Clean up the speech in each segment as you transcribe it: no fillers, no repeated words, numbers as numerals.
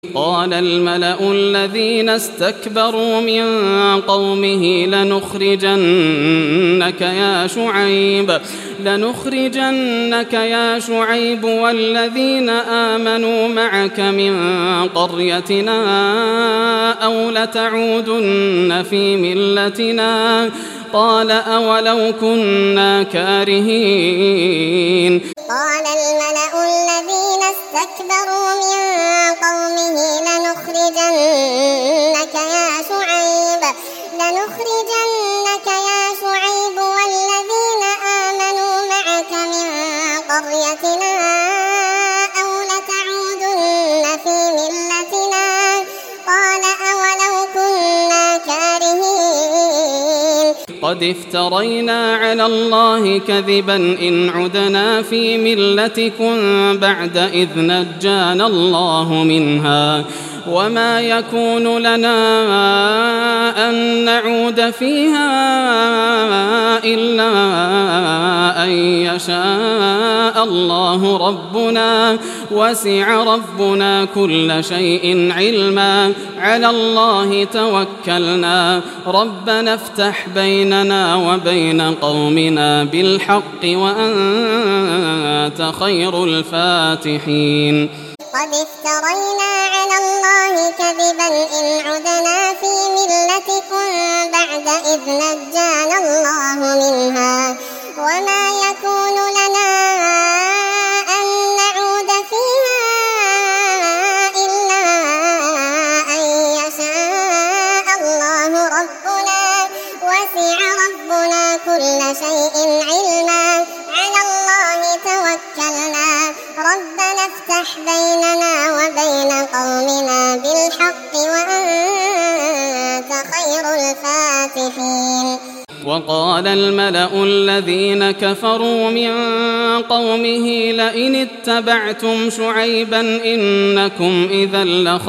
قال الملأ الذين استكبروا من قومه لنخرجنك يا شعيب والذين آمنوا معك من قريتنا أو لتعودن في ملتنا قال أولو كنا كارهين. قال الملأ الذين استكبروا من قومه لنخرجنك يا شعيب والذين آمنوا معك من قريتنا أو لتعودن في ملتنا قال أولو كنا كارهين. قد افترينا على الله كذبا إن عدنا في ملتكم بعد إذ نجانا الله منها وما يكون لنا أن نعود فيها إلا أن يشاء الله ربنا وسع ربنا كل شيء علما على الله توكلنا ربنا افتح بيننا وبين قومنا بالحق وأنت خير الفاتحين. قد افترينا على الله كذبا إن عدنا في ملتكم بعد إذ نجانا الله منها وما يكون لنا أن نعود فيها إلا أن يشاء الله ربنا وسع ربنا كل شيء علما على الله توكلنا ربنا افتح بيننا وبين قومنا بالحق وأنت خير الفاتحين. وقال الملأ الذين كفروا من قومه لئن اتبعتم شعيبا إنكم إذا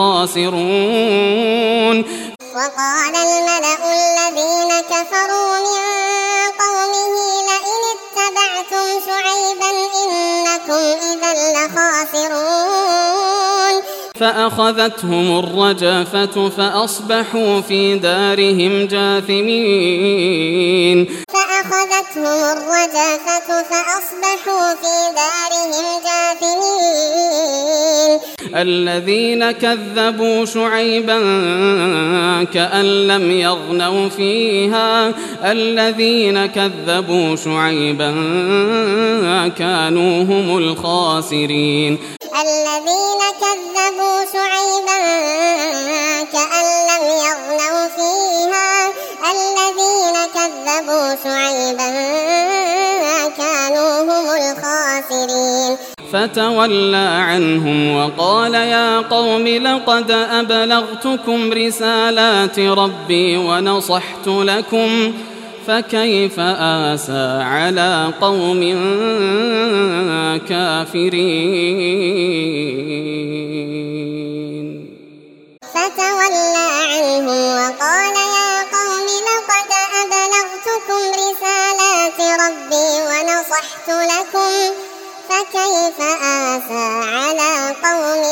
لخاسرون. وقال الملأ الذين كفروا من قومه لئن اتبعتم شعيبا إنكم إذا لخاسرون. فأخذتهم الرجفة فأصبحوا في دارهم جاثمين. الذين كذبوا شعيبا كأن لم يغنوا فيها الذين كذبوا شعيبا كانوا هم الخاسرين. الذين كذبوا شعيبا كأن لم يغنوا فيها الذين كذبوا شعيبا كانوا هم الخاسرين. فتولى عنهم وقال يا قوم لقد أبلغتكم رسالات ربي ونصحت لكم فكيف آسى على قوم كافرين. فتولى عنهم وقال يا قوم لقد أبلغتكم رسالات ربي ونصحت لكم فكيف آسى على قوم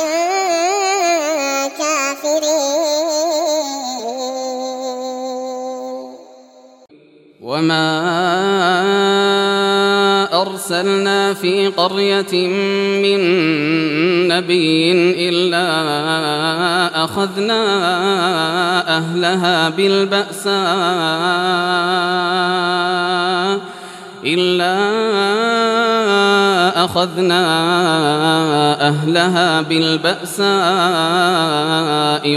كافرين. وما أرسلنا في قرية من نبي إلا أخذنا أهلها بالبأساء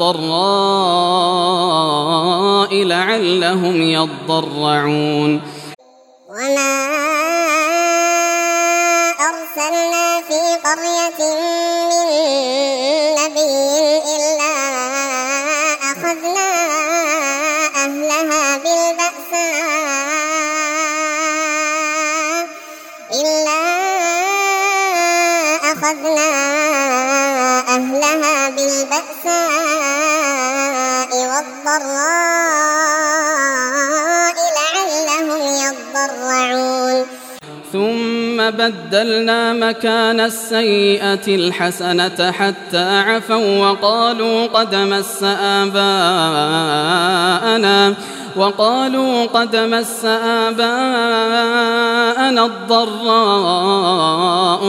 والضراء لعلهم يضرعون. وما أرسلنا في قرية من نبي إلا أخذنا أهلها بالبأساء والضراء لعلهم يضرعون. ثم بدلنا مكان السيئة الحسنة حتى عفوا وقالوا قد مس آباءنا الضراء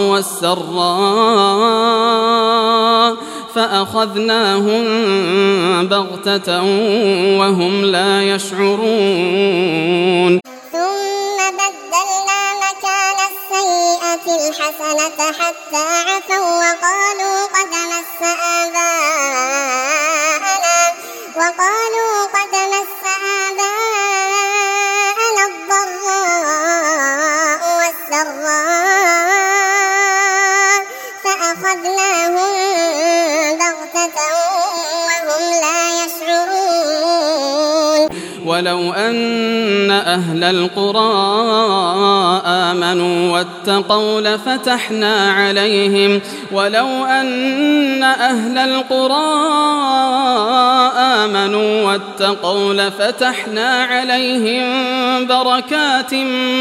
والسراء فأخذناهم بغتة وهم لا يشعرون. ثم بدلنا مكان السيئة الحسنة حتى عفوا وقالوا قد مس آباءنا الضراء والسراء فأخذناهم بغتة وهم لا يشعرون. ولو أن أهل القرى آمنوا واتقوا لفتحنا عليهم بركات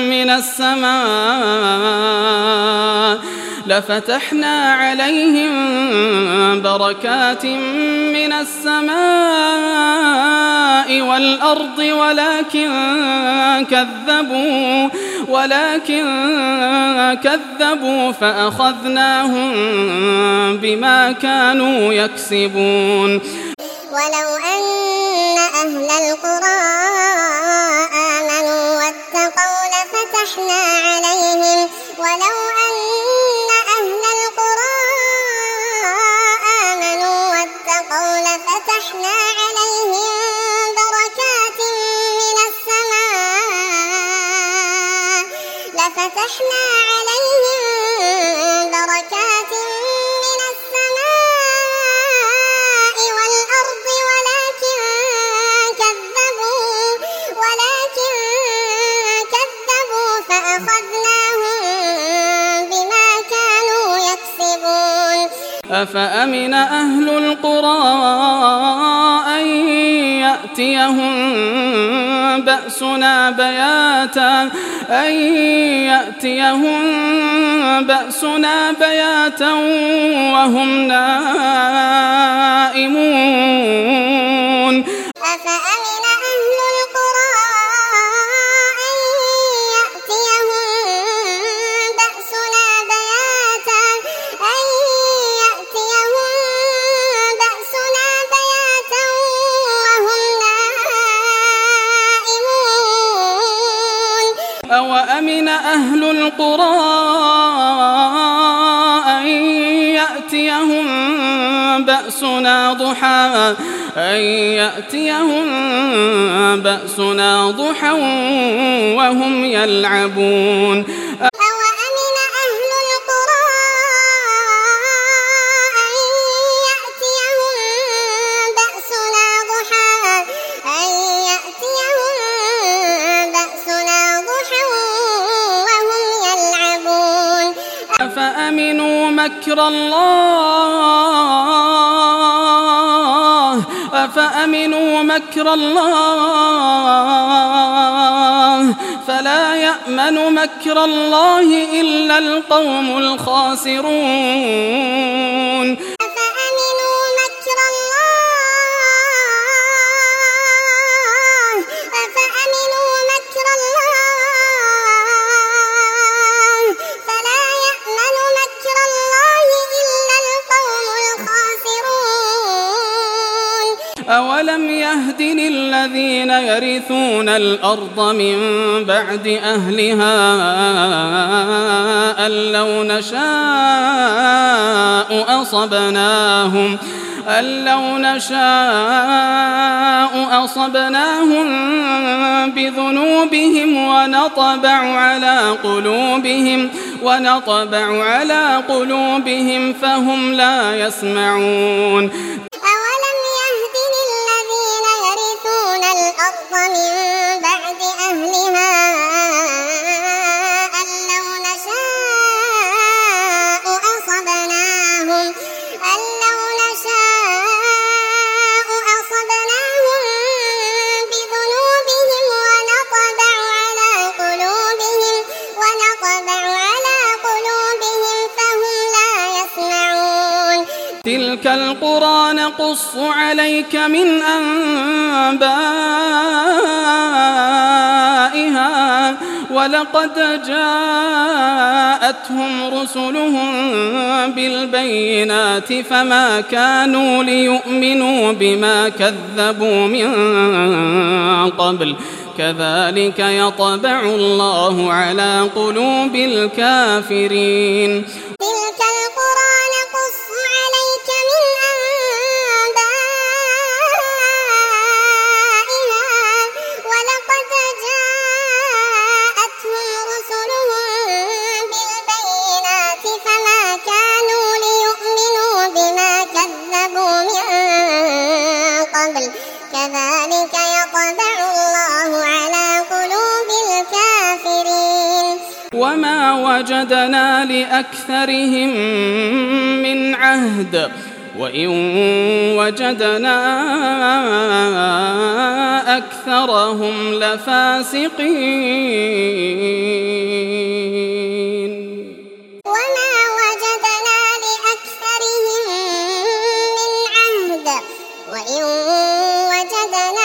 من السماء والأرض ولكن كذبوا فأخذناهم بما كانوا يكسبون. ولو أن أهل القرى آمنوا واتقوا لفتحنا عليهم بركات من السماء والأرض ولكن كذبوا فأخذناهم بما كانوا يكسبون. أفأمن أهل القرى أن يأتيهم بياتا وهم نائمون. أفأمن أهل القرى أن يأتيهم بأسنا بياتا وهم نائمون. أوأمن أهل القرى أن يأتيهم بأسنا ضحى وهم يلعبون. أوأمن أهل القرى أن يأتيهم بأسنا ضحى وهم يلعبون. أفأمنوا مكر الله فلا يأمن مكر الله إلا القوم الخاسرون. أفأمنوا مكر الله فلا يأمن مكر الله إلا القوم الخاسرون. أولم يهد للذين يرثون الأرض من بعد أهلها أن لو نشاء أصبناهم بذنوبهم ونطبع على قلوبهم فهم لا يسمعون. أولم يهد للذين يرثون الأرض من بعد أهلها أن لو نشاء أصبناهم بذنوبهم ونطبع على نقص عليك من أنبائها ولقد جاءتهم رسلهم بالبينات فما كانوا ليؤمنوا بما كذبوا من قبل كذلك يطبع الله على قلوب الكافرين. تلك القرى نقص عليك من أنبائها ولقد جاءتهم رسلهم بالبينات فما كانوا ليؤمنوا بما كذبوا من قبل كذلك يطبع الله على قلوب الكافرين. وما وجدنا لأكثرهم من عهد وإن وجدنا أكثرهم لفاسقين. وما وجدنا لأكثرهم من عهد وإن وجدنا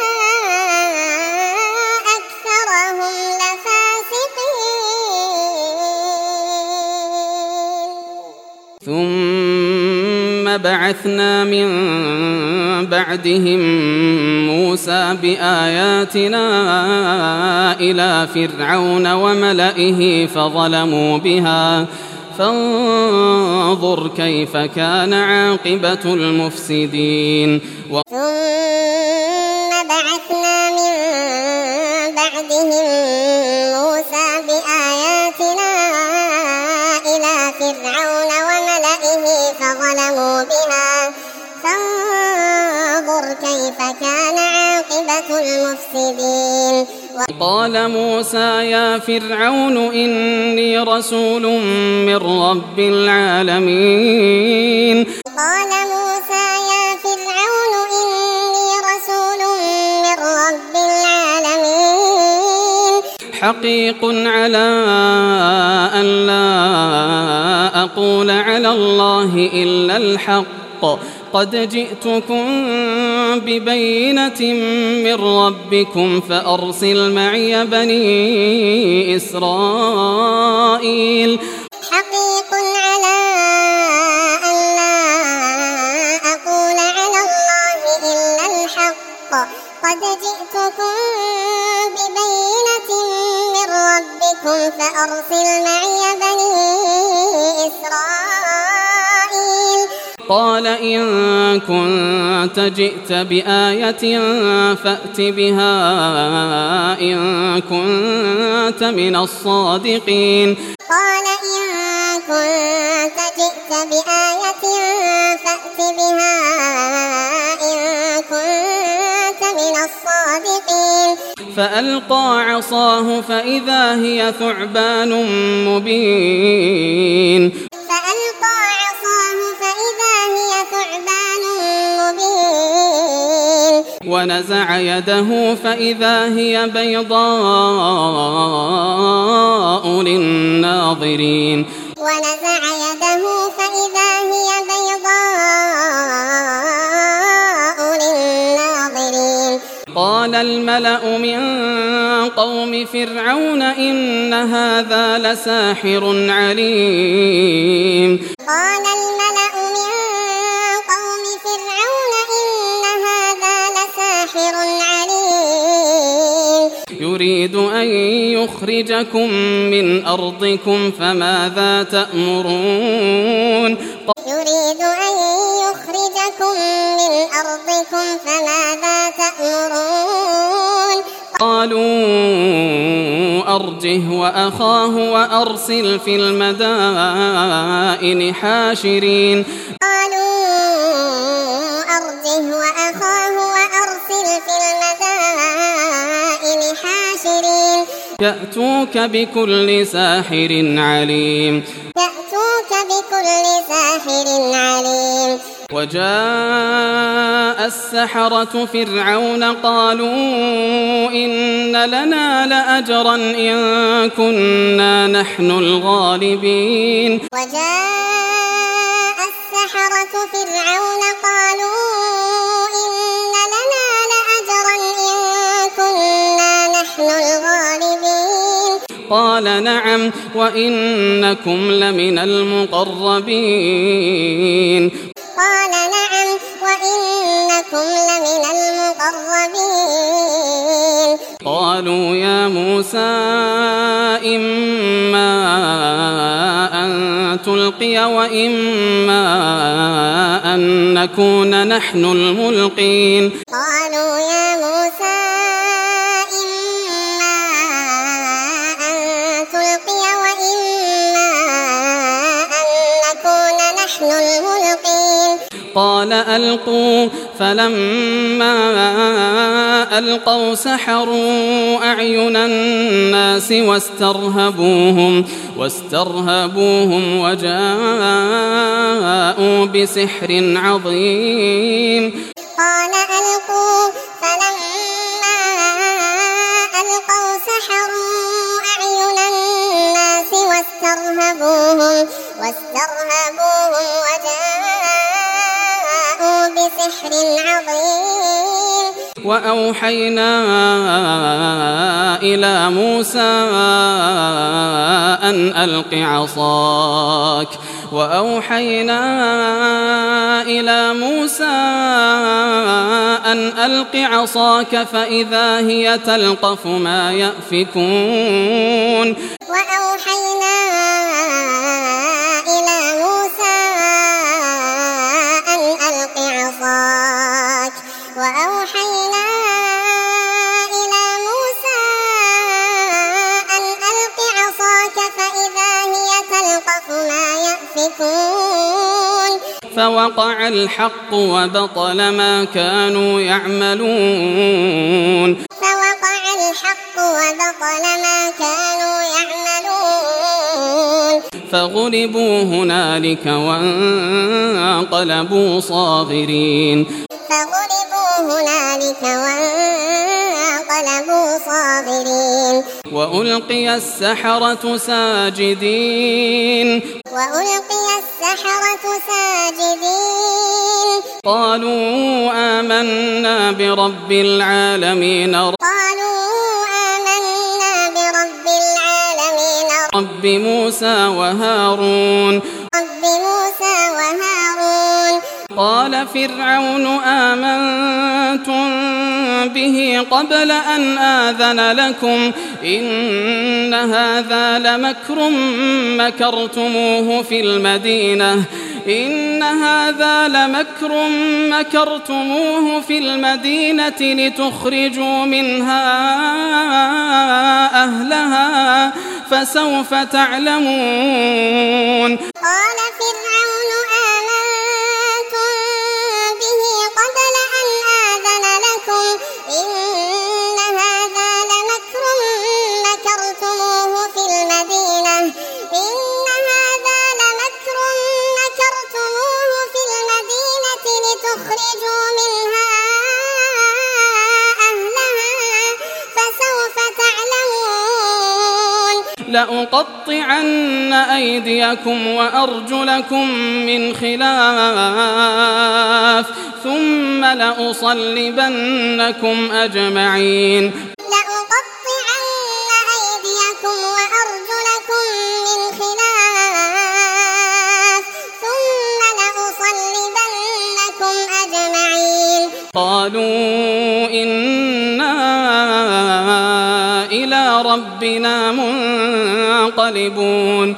أكثرهم لفاسقين. ثم بعثنا من بعدهم موسى بآياتنا إلى فرعون وملئه فظلموا بها فانظر كيف كان عاقبة المفسدين. ثم بعثنا من بعدهم موسى بآياتنا إلى فرعون وملئه فظلموا بها فانظر كيف كان عاقبة المفسدين. قال موسى يا فرعون إني رسول من رب العالمين. قال موسى يا فرعون إني رسول من رب العالمين. حقيق على أن لا أقول على الله إلا الحق قد جئتكم ببينة من ربكم فأرسل معي بني إسرائيل. حقيق على أن لا أقول على الله إلا الحق قد جئتكم ببينة من ربكم فأرسل معي بني إسرائيل. قال إن كنت جئت بآية فأت بها إن كنت من الصادقين. قال إن كنت جئت بآية فأت بها إن كنت من الصادقين. فألقى عصاه فإذا هي ثعبان مبين. فألقى عصاه فإذا هي ثعبان مبين. ونزع يده فإذا هي بيضاء للناظرين. ونزع يده فإذا هي بيضاء للناظرين. قال الملأ من قوم فرعون إن هذا لساحر عليم. قال الملأ من قوم فرعون إن هذا لساحر عليم. يريد أن يخرجكم من أرضكم فماذا تأمرون. يريد أن يخرجكم من أرضكم فماذا تأمرون. قالوا أرجه وأخاه وأرسل في المدائن حاشرين. قالوا أرجه وأخاه وأرسل في المدائن حاشرين. يأتوك بكل ساحر عليم. يأتوك بكل ساحر عليم. وجاء السحرة فرعون قالوا إن لنا لأجرا إن كنا نحن الغالبين. وجاء السحرة السحرة فرعون قالوا إن لنا لأجرا إن كنا نحن الغالبين قال نعم وإنكم لمن المقربين قال نعم وإنكم لمن المقربين قالوا يا موسى إما أن تلقي وإما أن نكون نحن الملقين قالوا يا موسى إما أن تلقي وإما أن نكون نحن الملقين قال ألقوا فلما ألقوا سحروا أعين الناس واسترهبوهم وجاءوا بسحر عظيم قال ألقوا فلما ألقوا سحروا أعين الناس واسترهبوهم وجاءوا بسحر عظيم وأوحينا إلى موسى أن ألق عصاك فإذا هي تلقف ما يأفكون وأوحينا إلى موسى أن ألق عصاك فإذا هي تلقف ما يأفكون فوقع الحق وبطل ما كانوا يعملون فغلبوا هنالك وانقلبوا صاغرين وألقي السحرة ساجدين قالوا آمنا برب العالمين رب موسى وهارون قال فرعون آمنتم به قبل أن آذن لكم إن هذا لمكر مكرتموه في المدينة لتخرجوا منها أهلها فسوف تعلمون قال فرعون آمنتم به قبل أن آذن لكم إن هذا لمكر مكرتموه في المدينة لتخرجوا منها أهلها فسوف تعلمون لأقطعن أيديكم وأرجلكم من خلاف ثم لأصلبنكم أجمعين قالوا إنا إلى ربنا منقلبون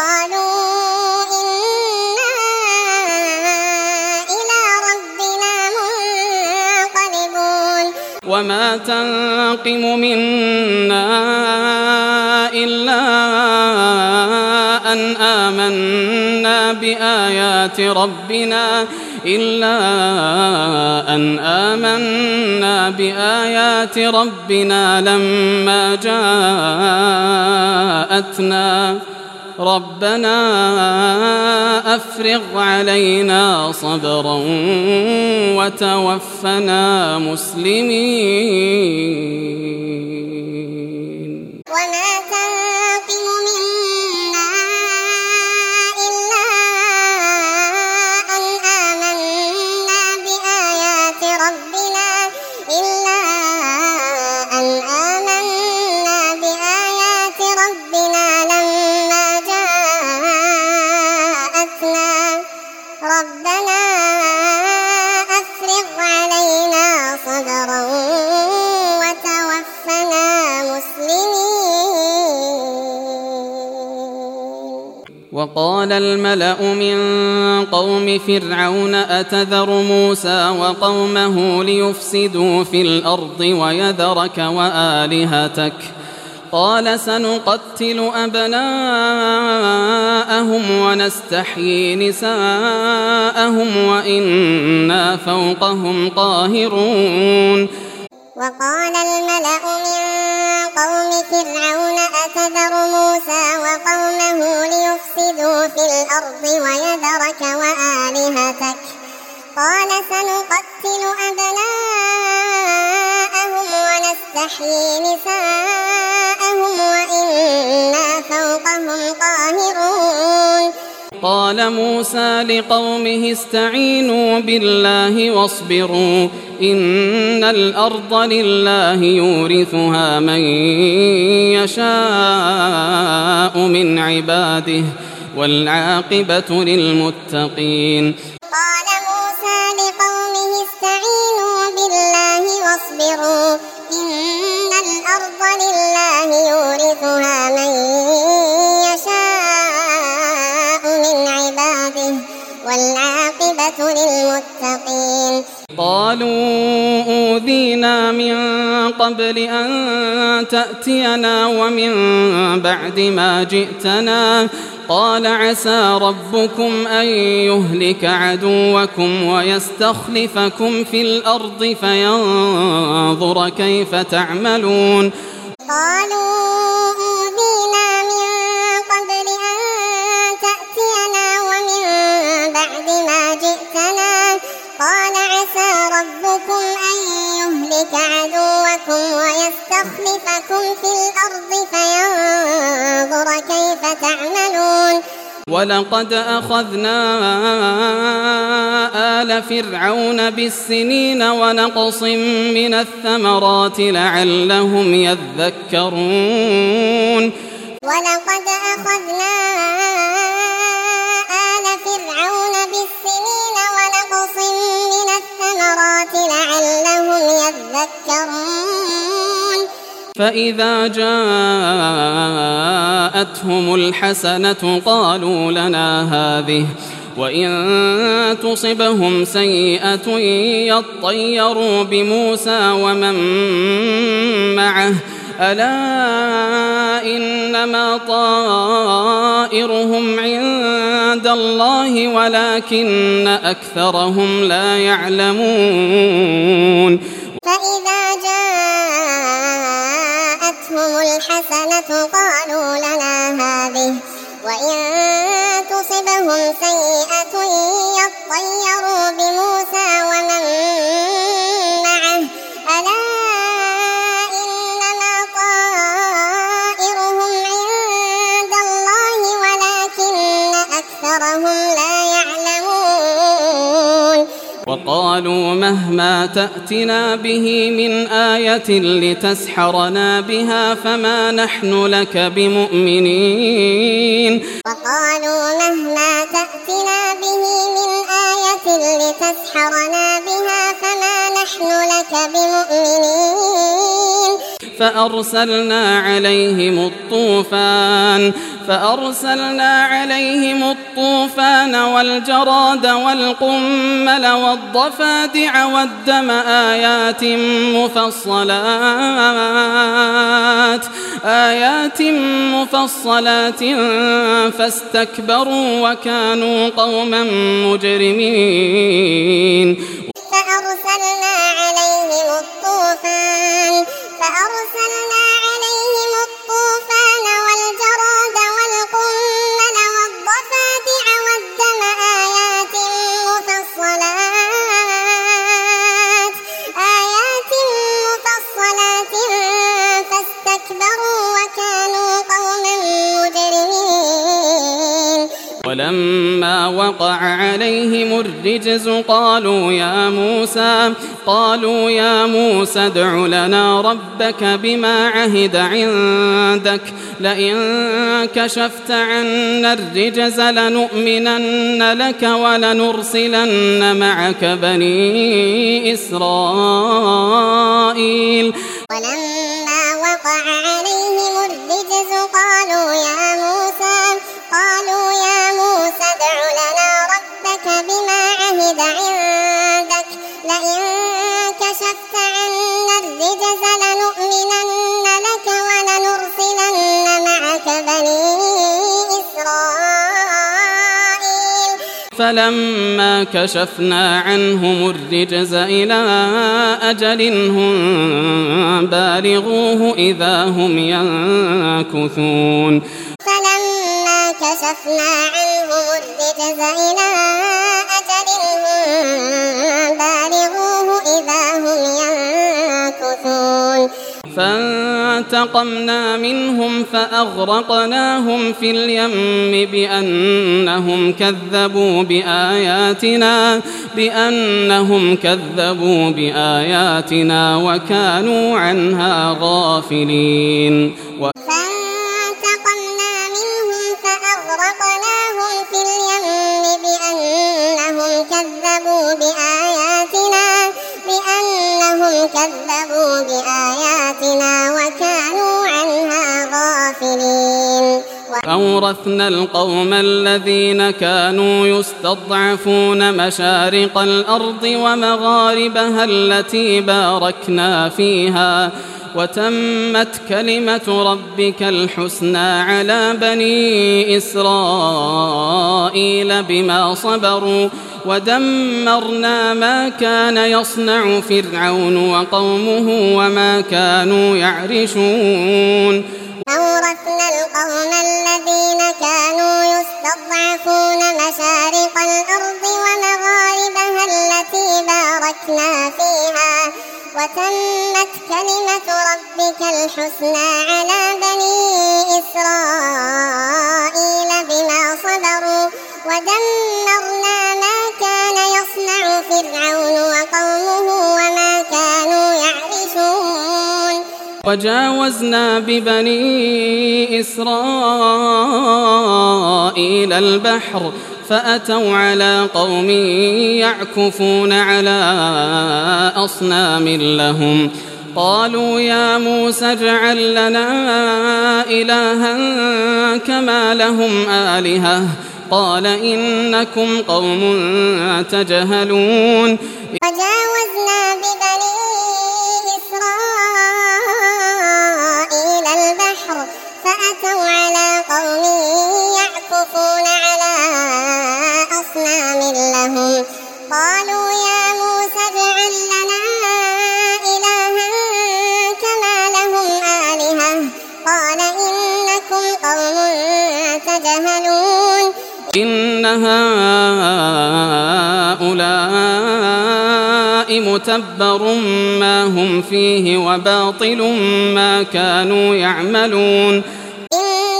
وما تنقم منا إلا أن آمنا بآيات ربنا لما جاءتنا ربنا أفرغ علينا صبرا وتوفنا مسلمين وما تنقم منا إلا أن وقال الملأ من قوم فرعون أتذر موسى وقومه ليفسدوا في الأرض ويذرك وآلهتك قال سنقتل أبناءهم ونستحيي نساءهم وإنا فوقهم قاهرون وقال الملأ من قوم فرعون أتذر موسى وقومه ليفسدوا في الأرض ويذرك وآلهتك قال سنقتل أبناءهم ونستحيي نساءهم وإنا فوقهم قاهرون قال موسى لقومه استعينوا بالله واصبروا إن الأرض لله يورثها من يشاء من عباده والعاقبة للمتقين قال موسى لقومه استعينوا بالله واصبروا إن الأرض لله يورثها من يشاء من عباده والعاقبة للمتقين قالوا أوذينا من قبل أن تأتينا ومن بعد ما جئتنا قال عسى ربكم أن يهلك عدوكم ويستخلفكم في الأرض فينظر كيف تعملون قالوا أوذينا من قبل أن تأتينا ومن بعد ما جئتنا قال عسى ربكم أن يهلك عدوكم ويستخلفكم في الأرض فينظر كيف تعملون ولقد أخذنا آل فرعون بالسنين ونقص من الثمرات لعلهم يذكرون ولقد أخذنا آل فرعون بالسنين ونقص من الثمرات لعلهم يذكرون فإذا جاءتهم الحسنة قالوا لنا هذه وإن تصبهم سيئة يطيروا بموسى ومن معه ألا إنما طائرهم عند الله ولكن أكثرهم لا يعلمون فإذا جاءتهم الحسنة قالوا لنا هذه وإن تصبهم سيئة يطيروا بموسى ومن معه ألا إنما طائرهم عند الله ولكن أكثرهم لا يعلمون وقالوا مهما تأتنا به من آية لتسحرنا بها فما نحن لك بمؤمنين وقالوا مهما تأتنا به من آية لتسحرنا بها فما نحن لك بمؤمنين فأرسلنا عليهم الطوفان والجراد والقمل والضفادع والدم آيات مفصلات فاستكبروا وكانوا قوما مجرمين فأرسلنا عليهم الطوفان والجراد والقمل والضفادع والدم آيات مفصلات فاستكبروا وكانوا قوما مجرمين ولما وقع عليهم الرجز قالوا يا موسى ادع لنا ربك بما عهد عندك لئن كشفت عنا الرجز لنؤمنن لك ولنرسلن معك بني إسرائيل ولما وقع عليهم الرجز قالوا يا كشفت عنا الرجز لنؤمنن لك ولنرسلن معك بني إسرائيل. فلما كشفنا عنهم الرجز إلى أجل هم بالغوه إذا هم ينكثون. فلما كشفنا عنهم الرجز إلى أجل هم بالغوه إذا هم ينكثون. فانتقمنا منهم فأغرقناهم في اليم بأنهم كذبوا بآياتنا وكانوا عنها غافلين. فانتقمنا منهم فأغرقناهم في اليم بأنهم كذبوا بآياتنا وكانوا عنها غافلين. أورثنا القوم الذين كانوا يستضعفون مشارق الأرض ومغاربها التي باركنا فيها وتمت كلمة ربك الحسنى على بني إسرائيل بما صبروا ودمرنا ما كان يصنع فرعون وقومه وما كانوا يعرشون. أورثنا القوم الذين كانوا يستضعفون مشارق الأرض ومغاربها التي باركنا فيها وتمت كلمة ربك الحسنى على بني إسرائيل بما صبروا ودمرنا ما كان يصنع فرعون وقومه وما كانوا يعرشون. وجاوزنا ببني إسرائيل البحر فأتوا على قوم يعكفون على أصنام لهم قالوا يا موسى اجعل لنا إلها كما لهم آلهة قال إنكم قوم تجهلون. وجاوزنا ببني إسرائيل البحر فأتوا على قوم يعكفون على أصنام لهم قالوا يا موسى اجعل لنا إلها كما لهم آلهة قال إنكم قوم تجهلون. إن هؤلاء متبر ما هم فيه وباطل ما كانوا يعملون. إن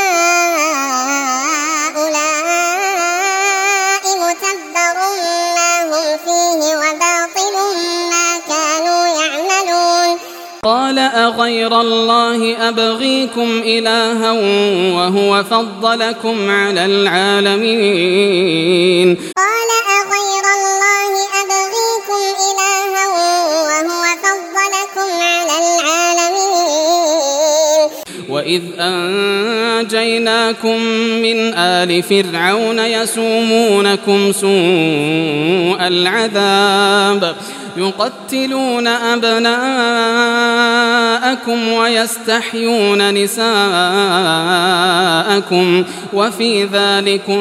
هؤلاء متبر ما هم فيه وباطل ما كانوا يعملون. قال أغير الله أبغيكم إلها وهو فضلكم على العالمين. قال أغير الله أبغيكم إلها وهو فضلكم على العالمين. وإذ أنجيناكم من آل فرعون يسومونكم سوء العذاب يقتلون أبناءكم ويستحيون نساءكم وفي ذلكم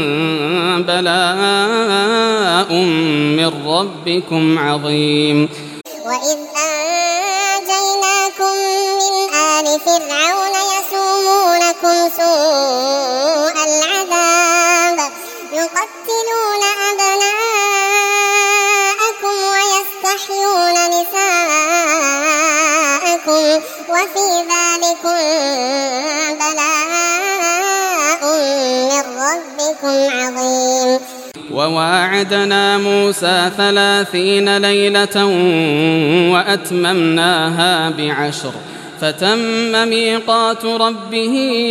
بلاء من ربكم عظيم. وإذ أنجيناكم من آل فرعون يسومونكم سوء العذاب يقتلون أبناءكم ويستحيون نساءكم وفي ذلكم بلاء من ربكم عظيم. وواعدنا موسى 30 ليلة وأتممناها ب10 فتم ميقات ربه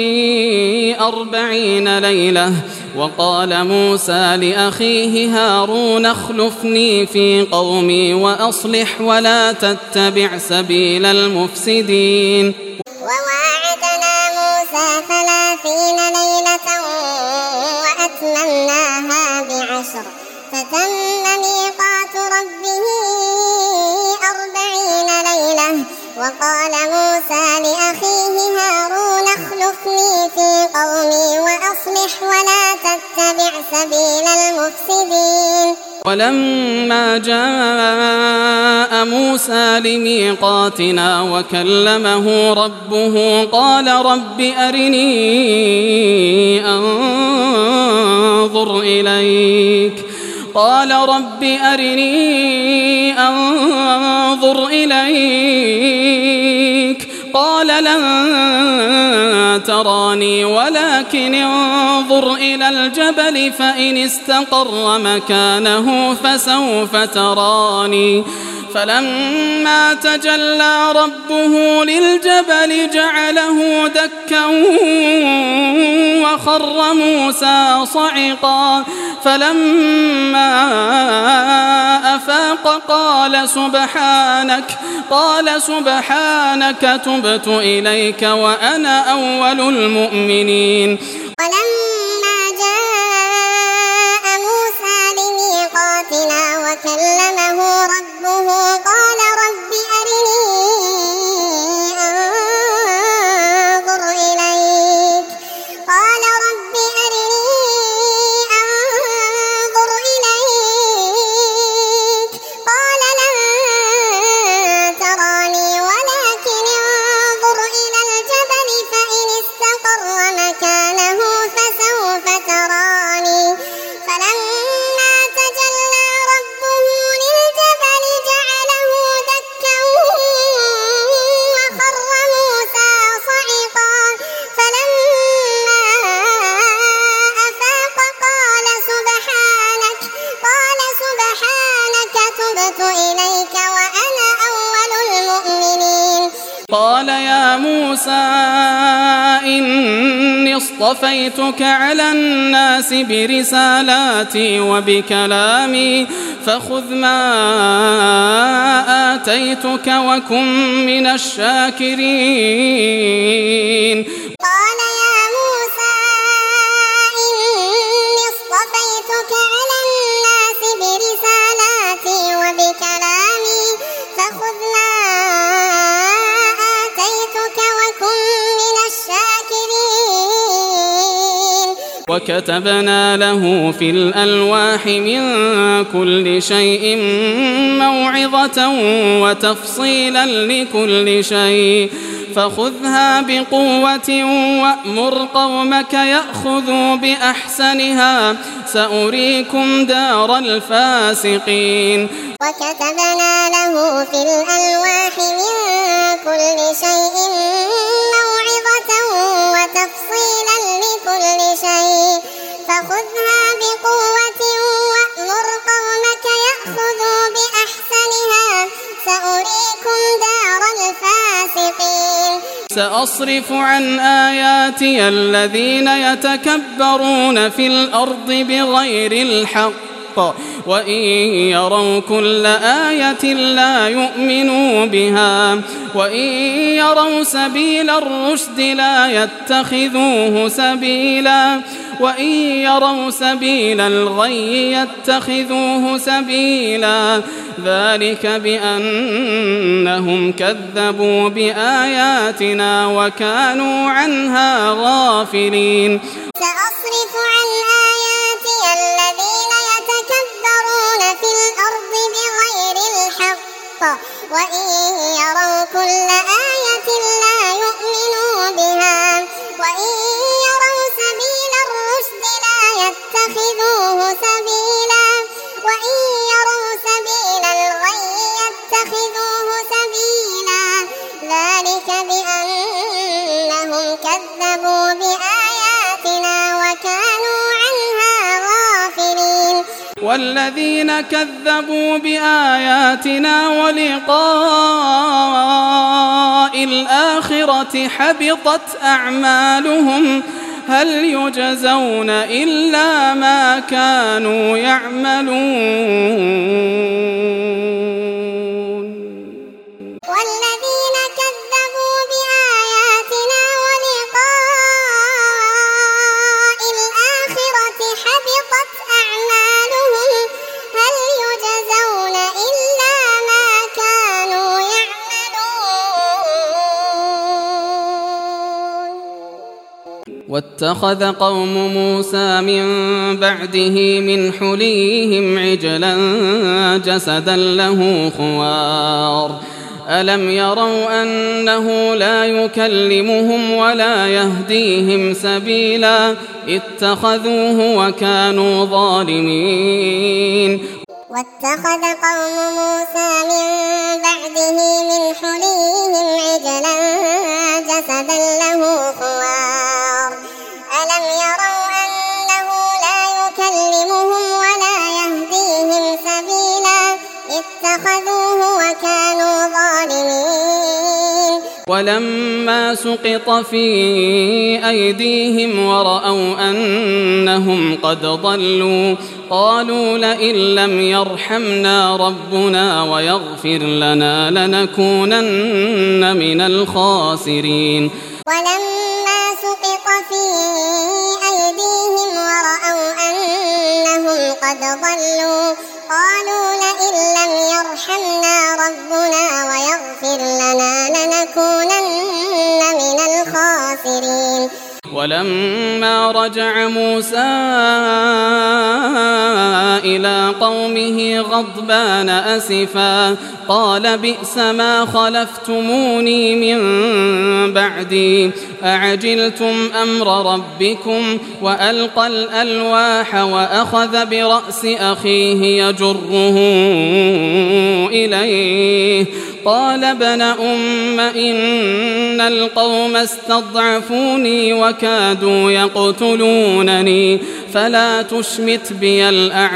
40 ليلة. وقال موسى لأخيه هارون اخلفني في قومي وأصلح ولا تتبع سبيل المفسدين. وواعدنا موسى 30 ليلة وأتممناها ب10 فتم ميقات ربه وقال موسى لأخيه هارون اخلفني في قومي وأصلح ولا تتبع سبيل المفسدين. ولما جاء موسى لميقاتنا وكلمه ربه قال رب أرني أنظر إليك قال لن تراني ولكن انظر إلى الجبل فإن استقر مكانه فسوف تراني فلما تجلى ربه للجبل جعله دكا وخر موسى صعقا فلما أفاق قال سبحانك تبت إليك وأنا أول المؤمنين. ولما جاء موسى لميقاتنا وكلمه ربه قال رب أرني أنظر إليك قال لن تراني ولكن انظر إلى الجبل فإن استقر مكانه فسوف تراني فلما تجلى ربه للجبل جعله دكا وخر موسى صعقا فلما أفاق قال سبحانك تبت إليك وأنا أول المؤمنين. قال يا موسى إني اصطفيتك على الناس برسالاتي وبكلامي فخذ ما آتيتك وكن من الشاكرين. قال يا موسى إني اصطفيتك على الناس برسالاتي وبكلامي فخذ ما آتيتك وكن من الشاكرين. وكتبنا له في الألواح من كل شيء موعظة وتفصيلا لكل شيء فخذها بقوة وأمر قومك يأخذوا بأحسنها سأريكم دار الفاسقين. وكتبنا له في الألواح من كل شيء موعظة وتفصيلا لكل شيء فخذها بقوة وأمر قومك يأخذوا بأحسنها سأريكم دار الفاسقين. سأصرف عن آياتي الذين يتكبرون في الأرض بغير الحق وإن يروا كل آية لا يؤمنوا بها وإن يروا سبيل الرشد لا يتخذوه سبيلا وإن يروا سبيل الغي يتخذوه سبيلا ذلك بأنهم كذبوا بآياتنا وكانوا عنها غافلين. سأصرف عن آياتي الذين يتكبرون في الأرض بغير الحق وإن يروا كل آية لا يؤمنوا بها وإن يروا سبيل الرشد لا يتخذوه سبيلا وإن يروا سبيل الغي يتخذوه سبيلا ذلك بأنهم كذبوا بآياتنا وكانوا عنها غافلين. والذين كذبوا بآياتنا ولقاء الآخرة حبطت أعمالهم هل يجزون إلا ما كانوا يعملون. والذين كذبوا بآياتنا ولقاء الآخرة حبطت أعمالهم هل يجزون إلا ما كانوا يعملون. واتخذ قوم موسى من بعده من حليهم عجلا جسدا له خوار ألم يروا أنه لا يكلمهم ولا يهديهم سبيلا اتخذوه وكانوا ظالمين واتخذ قوم موسى من بعده من حليهم عجلا جسدا له خوار ألم يروا أنه لا يكلمهم ولا يهديهم سبيلا اتخذوه وكانوا ظالمين ولما سقط في أيديهم ورأوا أنهم قد ضلوا قالوا لئن لم يرحمنا ربنا ويغفر لنا لنكونن من الخاسرين ولما سقط في أيديهم ورأوا أنهم قد ضلوا قالوا لئن لم يرحمنا ربنا ويغفر لنا لنكونن من الخاسرين ولما رجع موسى إلى قومه غضبان أسفا قال بئس ما خلفتموني من بعدي أعجلتم أمر ربكم وألقى الألواح وأخذ برأس أخيه يجره إليه قال ابن أم إن القوم استضعفوني وكادوا يقتلونني فلا تشمت بي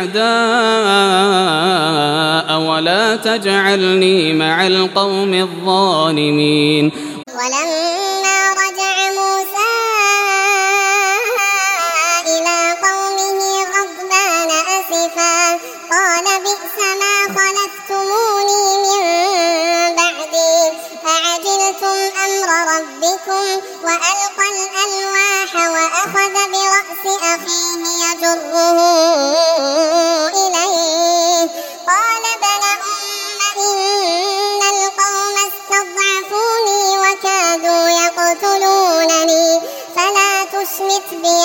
الأعداء ولا تجعلني مع القوم الظالمين ولما رجع موسى إلى قومه غضبان أسفا قال بئس ما خلفتموني من بعدي أعجلتم أمر ربكم وألقى الألواح وأخذ برأس أخيه يجره إليه قال ابن أم إن القوم استضعفوني وكادوا يقتلونني فلا تشمت بي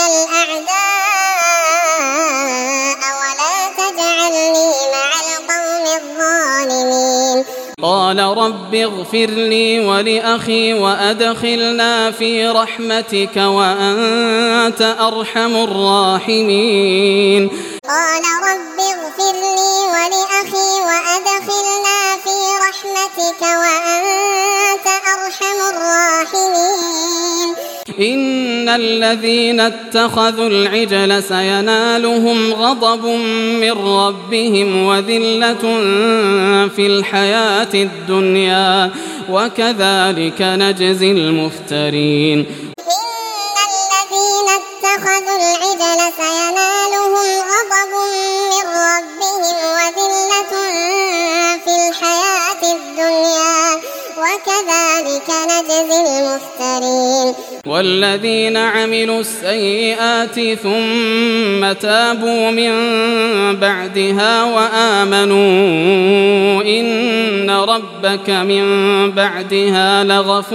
الأعداء ولا تجعلني مع القوم الظالمين قال رب اغفر لي ولأخي وأدخلنا في رحمتك وأنت أرحم الراحمين قال رب اغفر لي ولأخي وأدخلنا في رحمتك وأنت أرحم الراحمين إن الذين اتخذوا العجل سينالهم غضب من ربهم وذلة في الحياة الدنيا وكذلك نجزي المفترين إن الذين اتخذوا العجل سينالهم غضب من ربهم وذلة في الحياة الدنيا وكذلك نجزي المفترين والذين عملوا السيئات ثم تابوا من بعدها وآمنوا إن ربك من بعدها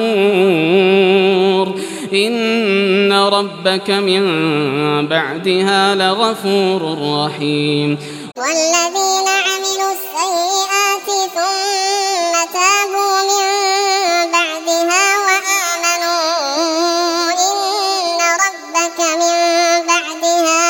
لغفور إن ربك من بعدها لغفور رحيم والذين عملوا السيئات ثم تابوا من بعدها وآمنوا إن ربك من بعدها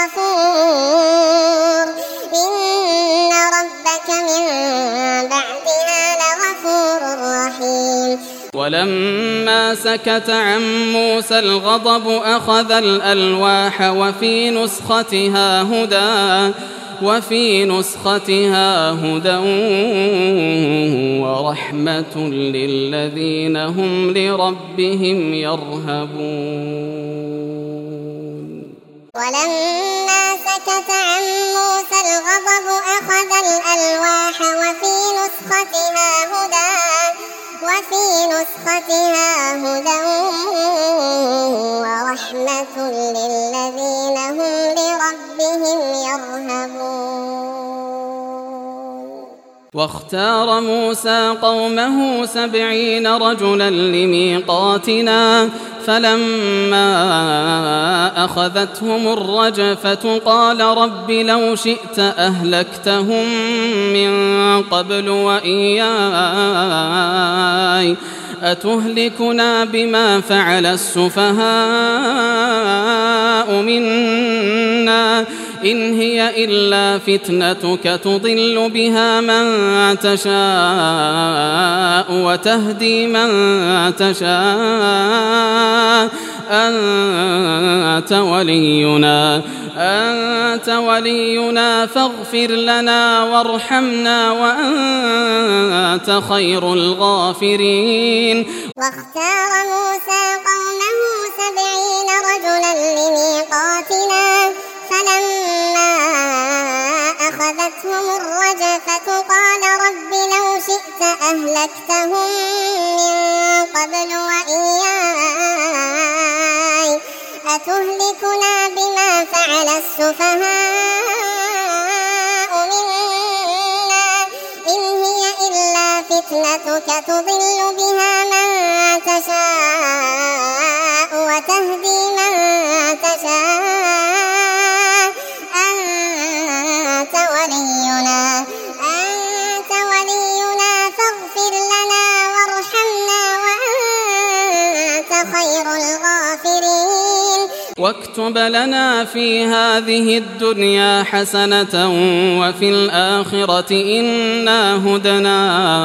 لغفور إن ربك من بعدها لغفور رحيم ولما سكت عن موسى الغضب أخذ الألواح وفي نسختها هدى ورحمة للذين هم لربهم يرهبون ولما سكت عن موسى الغضب أخذ الألواح وفي نسختها هدى ورحمة للذين هم لربهم يرهبون واختار موسى قومه 70 رجلا لميقاتنا فلما أخذتهم الرجفة قال رب لو شئت أهلكتهم من قبل وإياي أتهلكنا بما فعل السفهاء منا إن هي إلا فتنتك تضل بها من تشاء وتهدي من تشاء أنت ولينا فاغفر لنا وارحمنا وأنت خير الغافرين. واختار موسى قومه 70 رجلا لميقاتنا فلما أخذتهم الرجفة قال رب لو شئت أهلكتهم من قبل وإياي أتهلكنا بما فعل السفهاء منا إن هي إلا فتنتك تضل بها من تشاء وتهدي من تشاء أنت ولينا فاغفر لنا وارحمنا وأنت خير الغافرين. واكتب لنا في هذه الدنيا حسنة وفي الآخرة إنا هدنا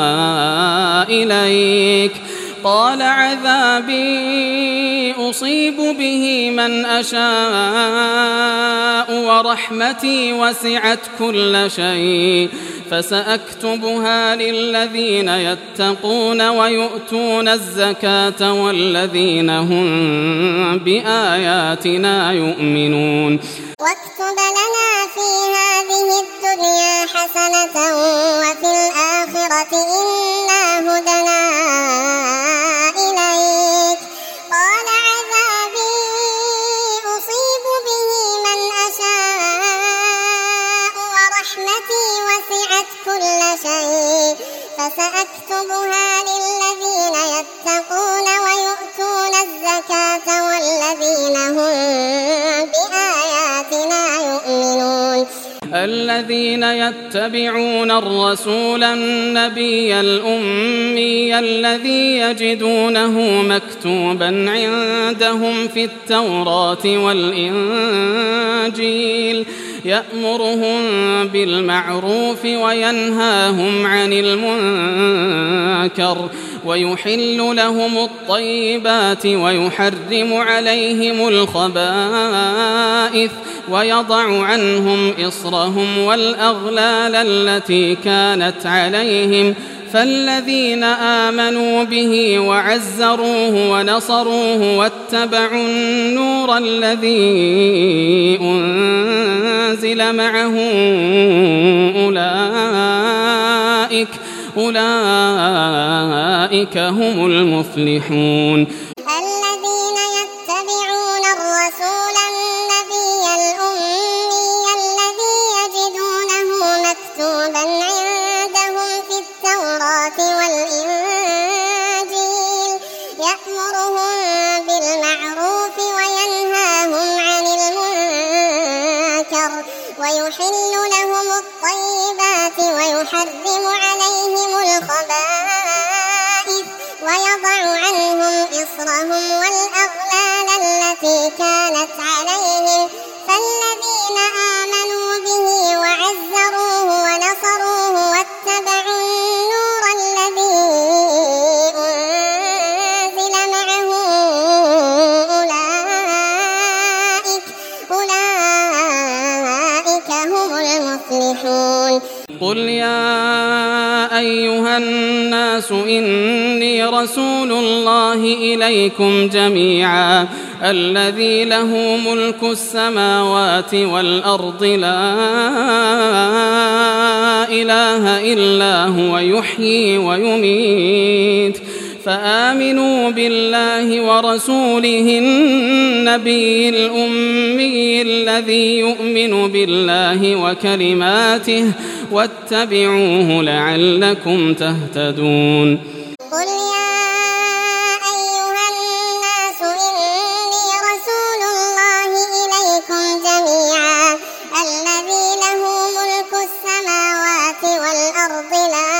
إليك قال عذابي أصيب به من أشاء ورحمتي وسعت كل شيء فسأكتبها للذين يتقون ويؤتون الزكاة والذين هم بآياتنا يؤمنون. واكتب لنا في هذه الدنيا حسنة وفي الآخرة إنا هدنا إليك قال عذابي أصيب به من أشاء ورحمتي وسعت كل شيء فسأكتبها للذين يتقون ويؤتون الزكاة والذين هم بآياتنا يؤمنون. الذين يتبعون الرسول النبي الأمي الذي يجدونه مكتوبا عندهم في التوراة والإنجيل يأمرهم بالمعروف وينهاهم عن المنكر ويحل لهم الطيبات ويحرم عليهم الخبائث ويضع عنهم إصرهم والأغلال التي كانت عليهم فالذين آمنوا به وعزروه ونصروه واتبعوا النور الذي أنزل معه أولئك هم المفلحون. الذين يتبعون الرسول النبي الأمي الذي يجدونه مكتوبا عندهم في التوراة والإنجيل يأمرهم بالمعروف وينهاهم عن المنكر ويحل لهم الطيبات ويحرم عليهم الخبائث ويضع عنهم إصرهم والأغلال التي كانت عليهم فالذين آمنوا به وعزروه ونصروه واتبعوا النور الذي أنزل معه أولئك هم المفلحون. قل يا أيها الناس إني رسول الله إليكم جميعا الذي له ملك السماوات والأرض لا إله إلا هو يحيي ويميت فآمنوا بالله ورسوله النبي الأمي الذي يؤمن بالله وكلماته واتبعوه لعلكم تهتدون. قل يا أيها الناس إني رسول الله إليكم جميعا الذي له ملك السماوات والأرض لا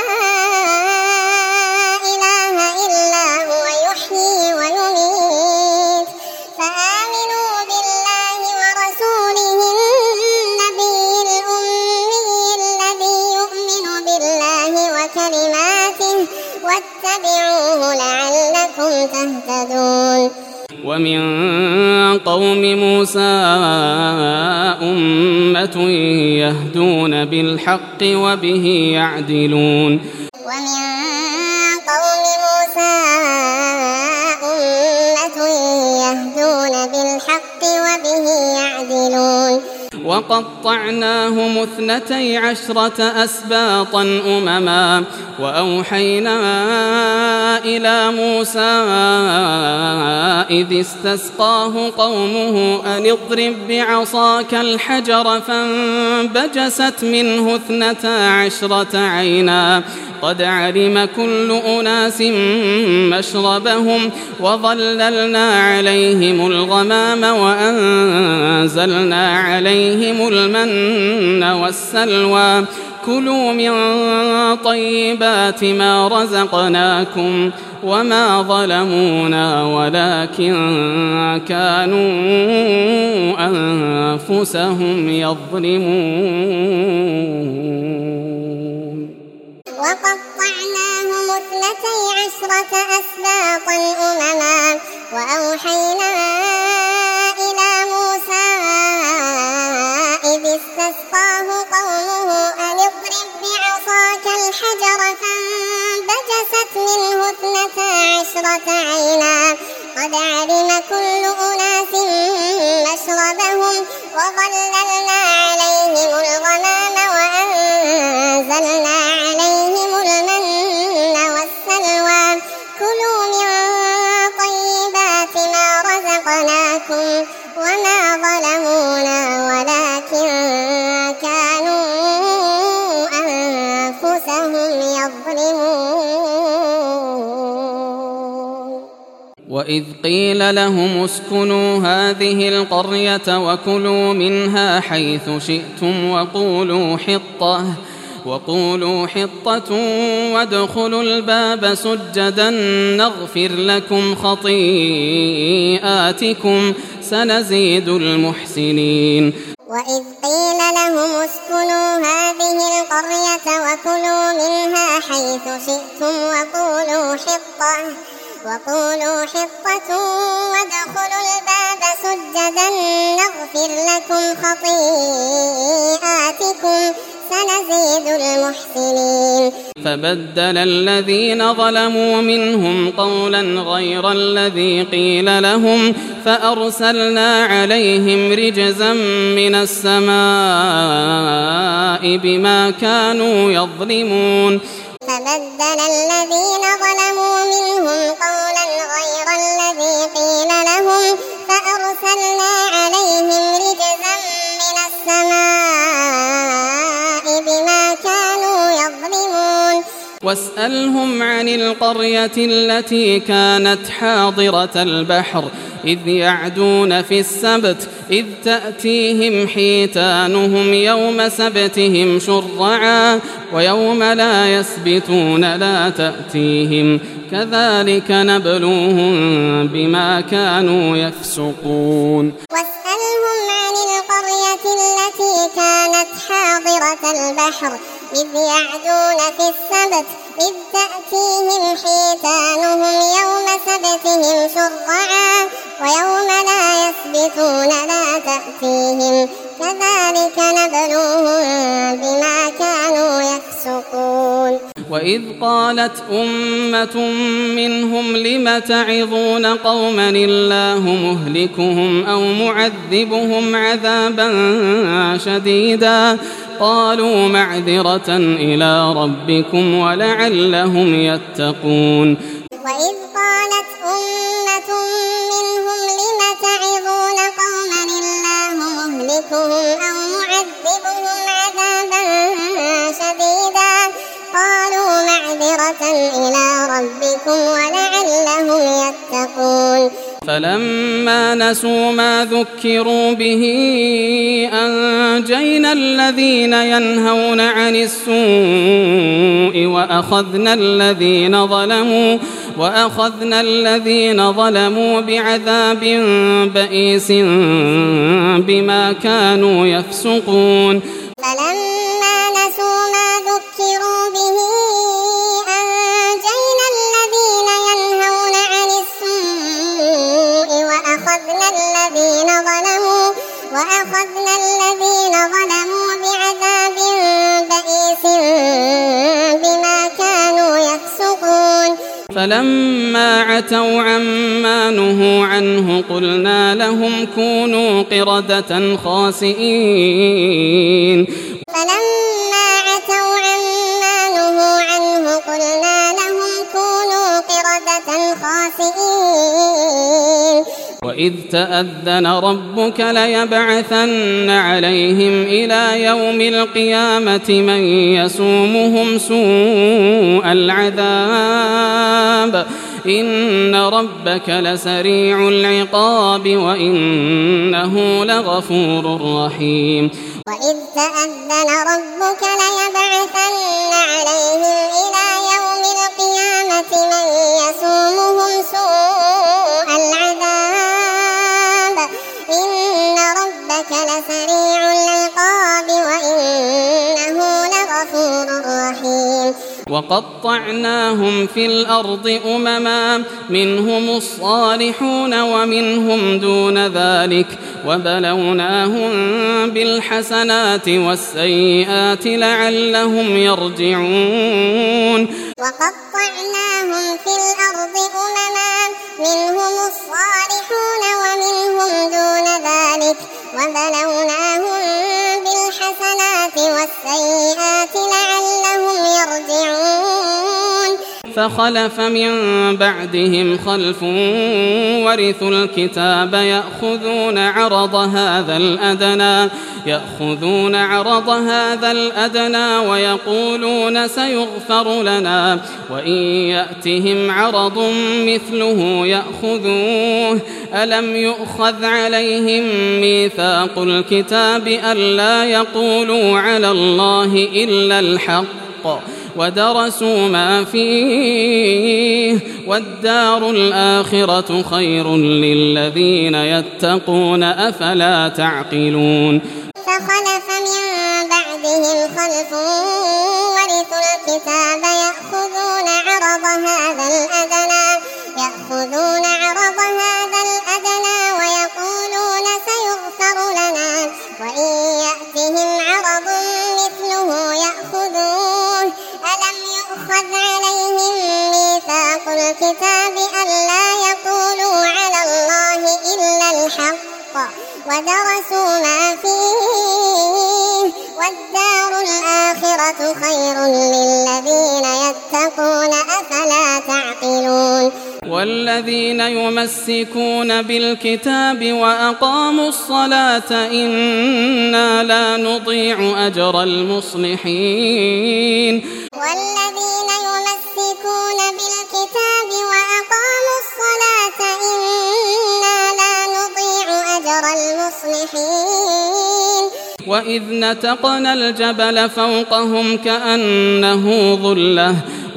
إله إلا هو يحيي ويميت فآمنوا بالله ورسوله النبي الأمي الذي يؤمن بالله وكلماته واتبعوه لعلكم تهتدون. ومن قوم موسى أمة يهدون بالحق وبه يعدلون. ومن قوم موسى أمة يهدون بالحق وبه يعدلون. وقطعناهم 12 أسباطا أمما وأوحينا إلى موسى إذ استسقاه قومه أن اضرب بعصاك الحجر فانبجست منه 12 عينا قد علم كل أناس مشربهم وظللنا عليهم الغمام وأنزلنا عليهم المن والسلوى كلوا من طيبات ما رزقناكم وما ظلمونا ولكن كانوا أنفسهم يظلمون. وقطعناهم 12 أسباطا أمما وأوحينا إلى موسى إذ استسقاه قومه أن اضرب بعصاك الحجر فانبجست منه 12 عينا قد علم كل أناس مشربهم وظللنا عليهم الغمام وأنزلنا عليهم المن والسلوى كلوا من طيبات ما رزقناكم وما ظلمونا ولكن كانوا أنفسهم يظلمون. وإذ قيل لهم اسكنوا هذه القرية وكلوا منها حيث شئتم وقولوا حطة وادخلوا الباب سجدا نغفر لكم خطيئاتكم سنزيد المحسنين. وإذ قيل لهم اسكنوا هذه القرية وكلوا منها حيث شئتم وقولوا حطة وادخلوا الباب سجدا نغفر لكم خطيئاتكم سنزيد المحسنين. فبدل الذين ظلموا منهم قولا غير الذي قيل لهم فأرسلنا عليهم رجزا من السماء بما كانوا يظلمون. فبدل الذين ظلموا منهم قولا غير الذي قيل لهم فأرسلنا عليهم رجزا من السماء بما كانوا يظلمون. واسألهم عن القرية التي كانت حاضرة البحر إذ يعدون في السبت إذ تأتيهم حيتانهم يوم سبتهم شرعا ويوم لا يسبتون لا تأتيهم كذلك نبلوهم بما كانوا يفسقون. واسألهم عن القرية التي كانت حاضرة البحر إذ يعدون في السبت إذ تأتيهم حيتانهم يوم سبتهم شرعا ويوم لا يسبتون لا تأتيهم كذلك نبلوهم بما كانوا يفسقون. وإذ قالت أمة منهم لم تعظون قوما الله مهلكهم أو معذبهم عذابا شديدا قالوا معذرة إلى ربكم ولعلهم يتقون. معذرة إلى ربكم ولعلهم يتقون فلما نسوا ما ذكروا به أنجينا الذين ينهون عن السوء وأخذنا الذين ظلموا بعذاب بئيس بما كانوا يفسقون فلما نسوا ما ذكروا به أنجينا الذين ينهون عن السوء وأخذنا الذين ظلموا بعذاب بئيس بما كانوا يفسقون فلما عتوا عما نهوا عنه قلنا لهم كونوا قردة خاسئين وإذ تأذن ربك ليبعثن عليهم إلى يوم القيامة من يسومهم سوء العذاب إن ربك لسريع العقاب وإنه لغفور رحيم وإذ تأذن ربك ليبعثن عليهم إلى يوم القيامة من يسومهم سوء العذاب إن ربك لسريع العقاب وإنه لغفور رحيم وقطعناهم في الأرض أمما منهم الصالحون ومنهم دون ذلك وبلوناهم بالحسنات والسيئات لعلهم يرجعون وقطعناهم في الأرض أمما منهم الصالحون ومنهم دون ذلك وبلوناهم بالحسنات والسيئات لعلهم يرجعون فخلف من بعدهم خلف ورثوا الكتاب يأخذون عرض هذا الأدنى ويقولون سيغفر لنا وإن يأتهم عرض مثله يأخذوه ألم يؤخذ عليهم ميثاق الكتاب ألا يقولوا على الله إلا الحق ودرسوا ما فيه والدار الآخرة خير للذين يتقون أفلا تعقلون فخلف من بعدهم خلف ورثوا الكتاب يأخذون عرض هذا الأدنى ويقولون سيغفر لنا وإن يأتهم عرض مثله يأخذوه ألم يؤخذ عليهم ميثاق الكتاب ألا يقولوا على الله إلا الحق ودرسوا ما فيه والدار الآخرة خير للذين يتقون أفلا تعقلون والذين يمسكون بالكتاب وأقاموا الصلاة إنا لا نضيع أجر المصلحين والذين يمسكون بالكتاب وأقاموا الصلاة إنا لا نضيع أجر المصلحين وإذ نتقنا الجبل فوقهم كأنه ظلة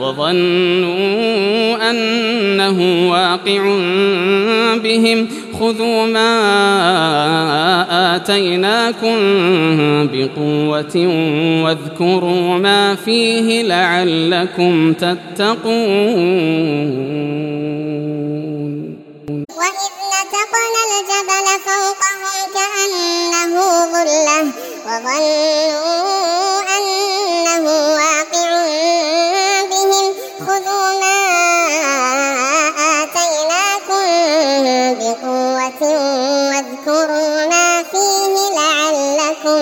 وظنوا أنه واقع بهم خذوا ما آتيناكم بقوة واذكروا ما فيه لعلكم تتقون وإذ نتقنا الجبل فوقهم كأنه ظلة وظنوا أنه واقع بهم خذوا ما آتيناكم بقوة واذكروا ما فيه لعلكم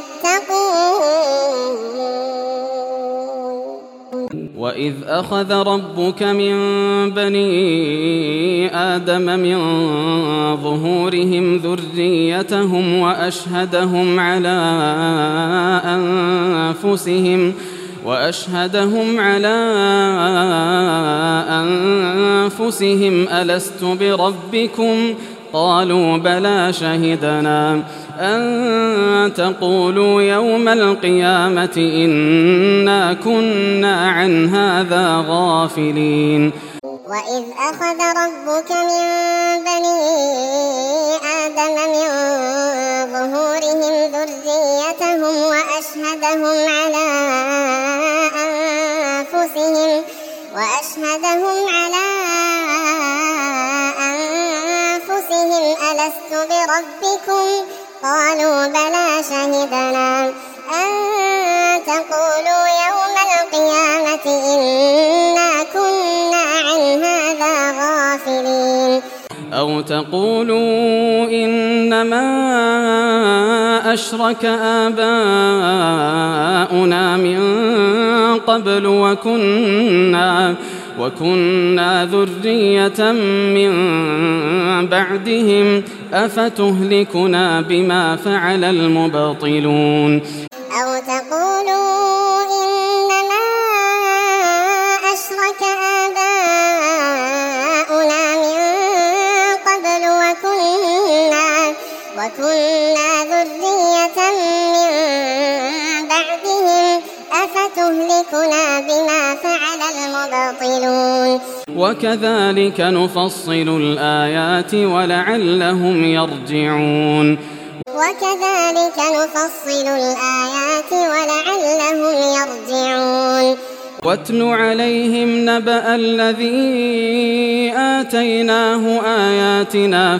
تتقون وإذ أخذ ربك من بني آدم من ظهورهم وأشهدهم على أنفسهم ألست بربكم قالوا بلى شهدنا أن تقولوا يوم القيامة إنا كنا عن هذا غافلين. وإذ أخذ ربك من بني آدم من ظهورهم ذريتهم وأشهدهم على أنفسهم ألست بربكم قالوا بلى شهدنا أن تقولوا يوم القيامة إنا كنا عن هذا غافلين. أو تقولوا إنما أشرك آباؤنا من قبل وكنا ذرية من بعدهم أفتهلكنا بما فعل المبطلون. أو تقولوا إنما أشرك آباؤنا من قبل وكنا ذرية من بعدهم أفتهلكنا بما فعل المبطلون. وكذلك نفصل الآيات ولعلهم يرجعون. وكذلك نفصل الآيات ولعلهم يرجعون. واتل عليهم نبأ الذي آتيناه آياتنا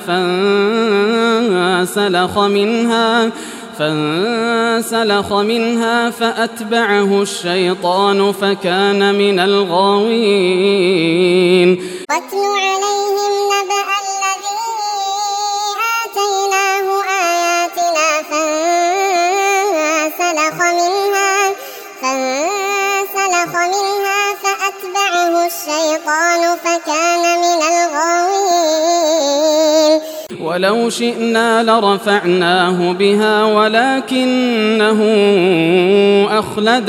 فانسلخ منها فأتبعه الشيطان فكان من الغاوين. واتل عليهم نبأ الذي آتيناه آياتنا فانسلخ منها فأتبعه الشيطان فكان من الغاوين. ولو شئنا لرفعناه بها ولكنه أخلد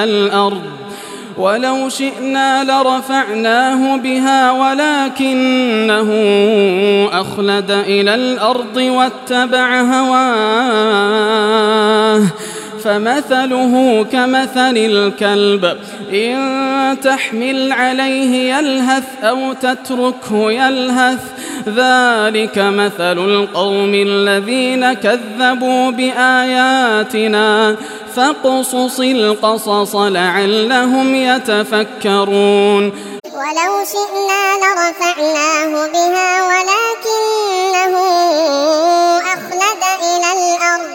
إلى الأرض واتبع هواه فمثله كمثل الكلب إن تحمل عليه يلهث أو تتركه يلهث ذلك مثل القوم الذين كذبوا بآياتنا فاقصص القصص لعلهم يتفكرون. ولو شئنا لرفعناه بها ولكنه أخلد إلى الأرض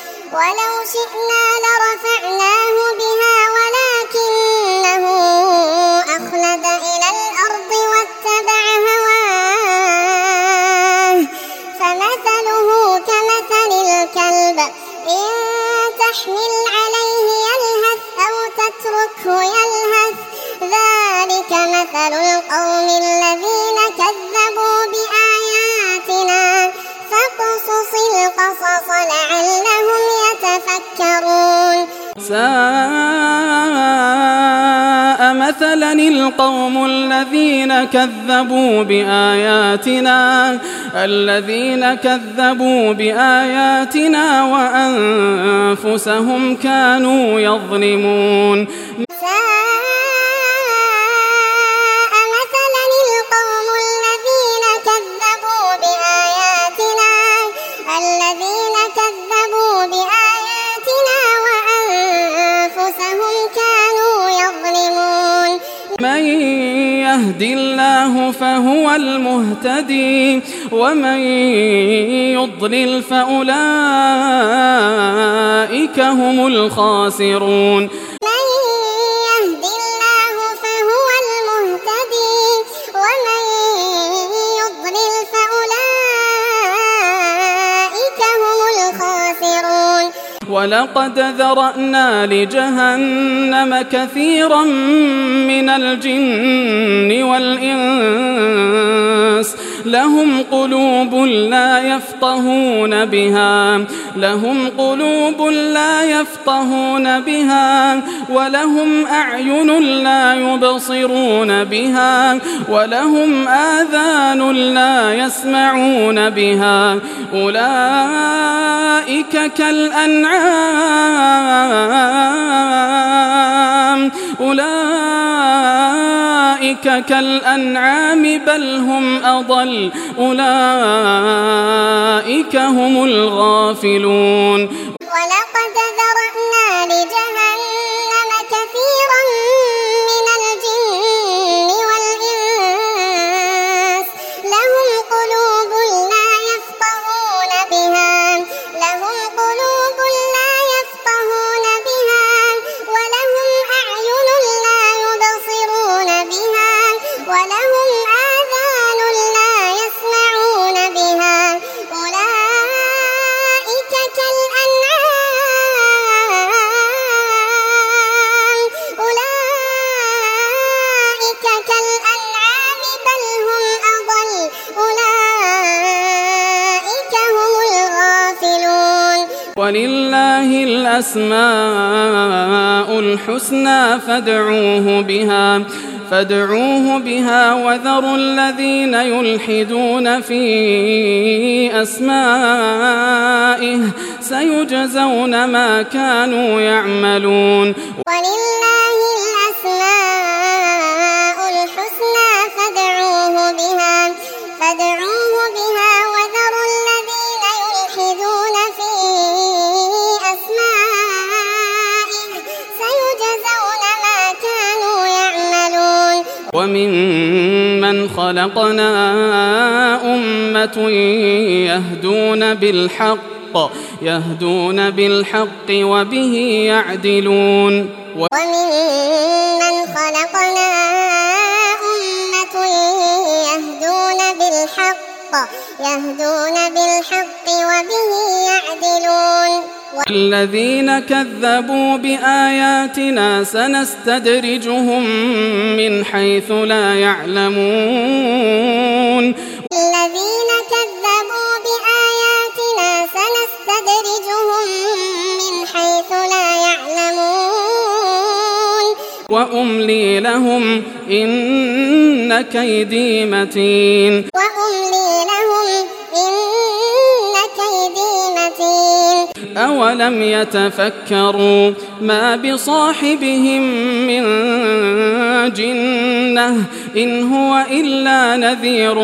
واتبع هواه فمثله كمثل الكلب إن تحمل عليه يلهث أو تتركه يلهث ذلك مثل القوم الذين كذبوا بآياتنا فاقصص القصص لعلهم يتفكرون. ساء مثلا القوم الذين كذبوا بآياتنا وأنفسهم كانوا يظلمون. من يهد الله فهو المهتدي ومن يضلل فأولئك هم الخاسرون. من يهد الله فهو المهتدي ومن يضلل فأولئك هم الخاسرون. ولقد ذرأنا لجهنم كثيرا من الجن والإنس لهم قلوب لا يفقهون بها لهم قلوب لا يفقهون بها ولهم أعين لا يبصرون بها ولهم آذان لا يسمعون بها أولئك كالأنعام بل هم أضل أولئك هم الغافلون ولقد ذرأنا لجهنم كثيرا من الجن والإنس لهم قلوب لا يفقهون بها ولهم أعين لا يبصرون بها ولهم آذان لا يسمعون بها أولئك كالأنعام بل هم أضل أولئك هم الغافلون ولله الأسماء الحسنى فادعوه بها وذروا الذين يلحدون في أسمائه سيجزون ما كانوا يعملون ولله الأسماء الحسنى فادعوه بها وذروا الذين يلحدون في أسمائه سيجزون ما كانوا يعملون وممن خلقنا أمة يهدون بالحق وبه يعدلون وممن خلقنا أمة يهدون بالحق وبه يعدلون الذين كذبوا بآياتنا سنستدرجهم من حيث لا يعلمون الذين كذبوا بآياتنا سنستدرجهم من حيث لا يعلمون وأملي لهم إن كيدي متين أولم يتفكروا ما بصاحبهم من جنة إن هو إلا نذير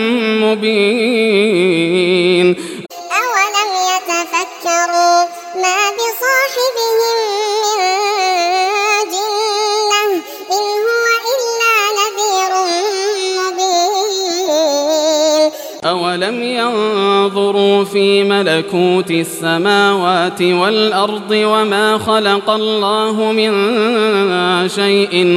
مبين أولم يتفكروا ما بصاحبهم من جنة إن هو إلا نذير مبين أولم ينظروا في ملكوت السماوات والأرض وما خلق الله من شيء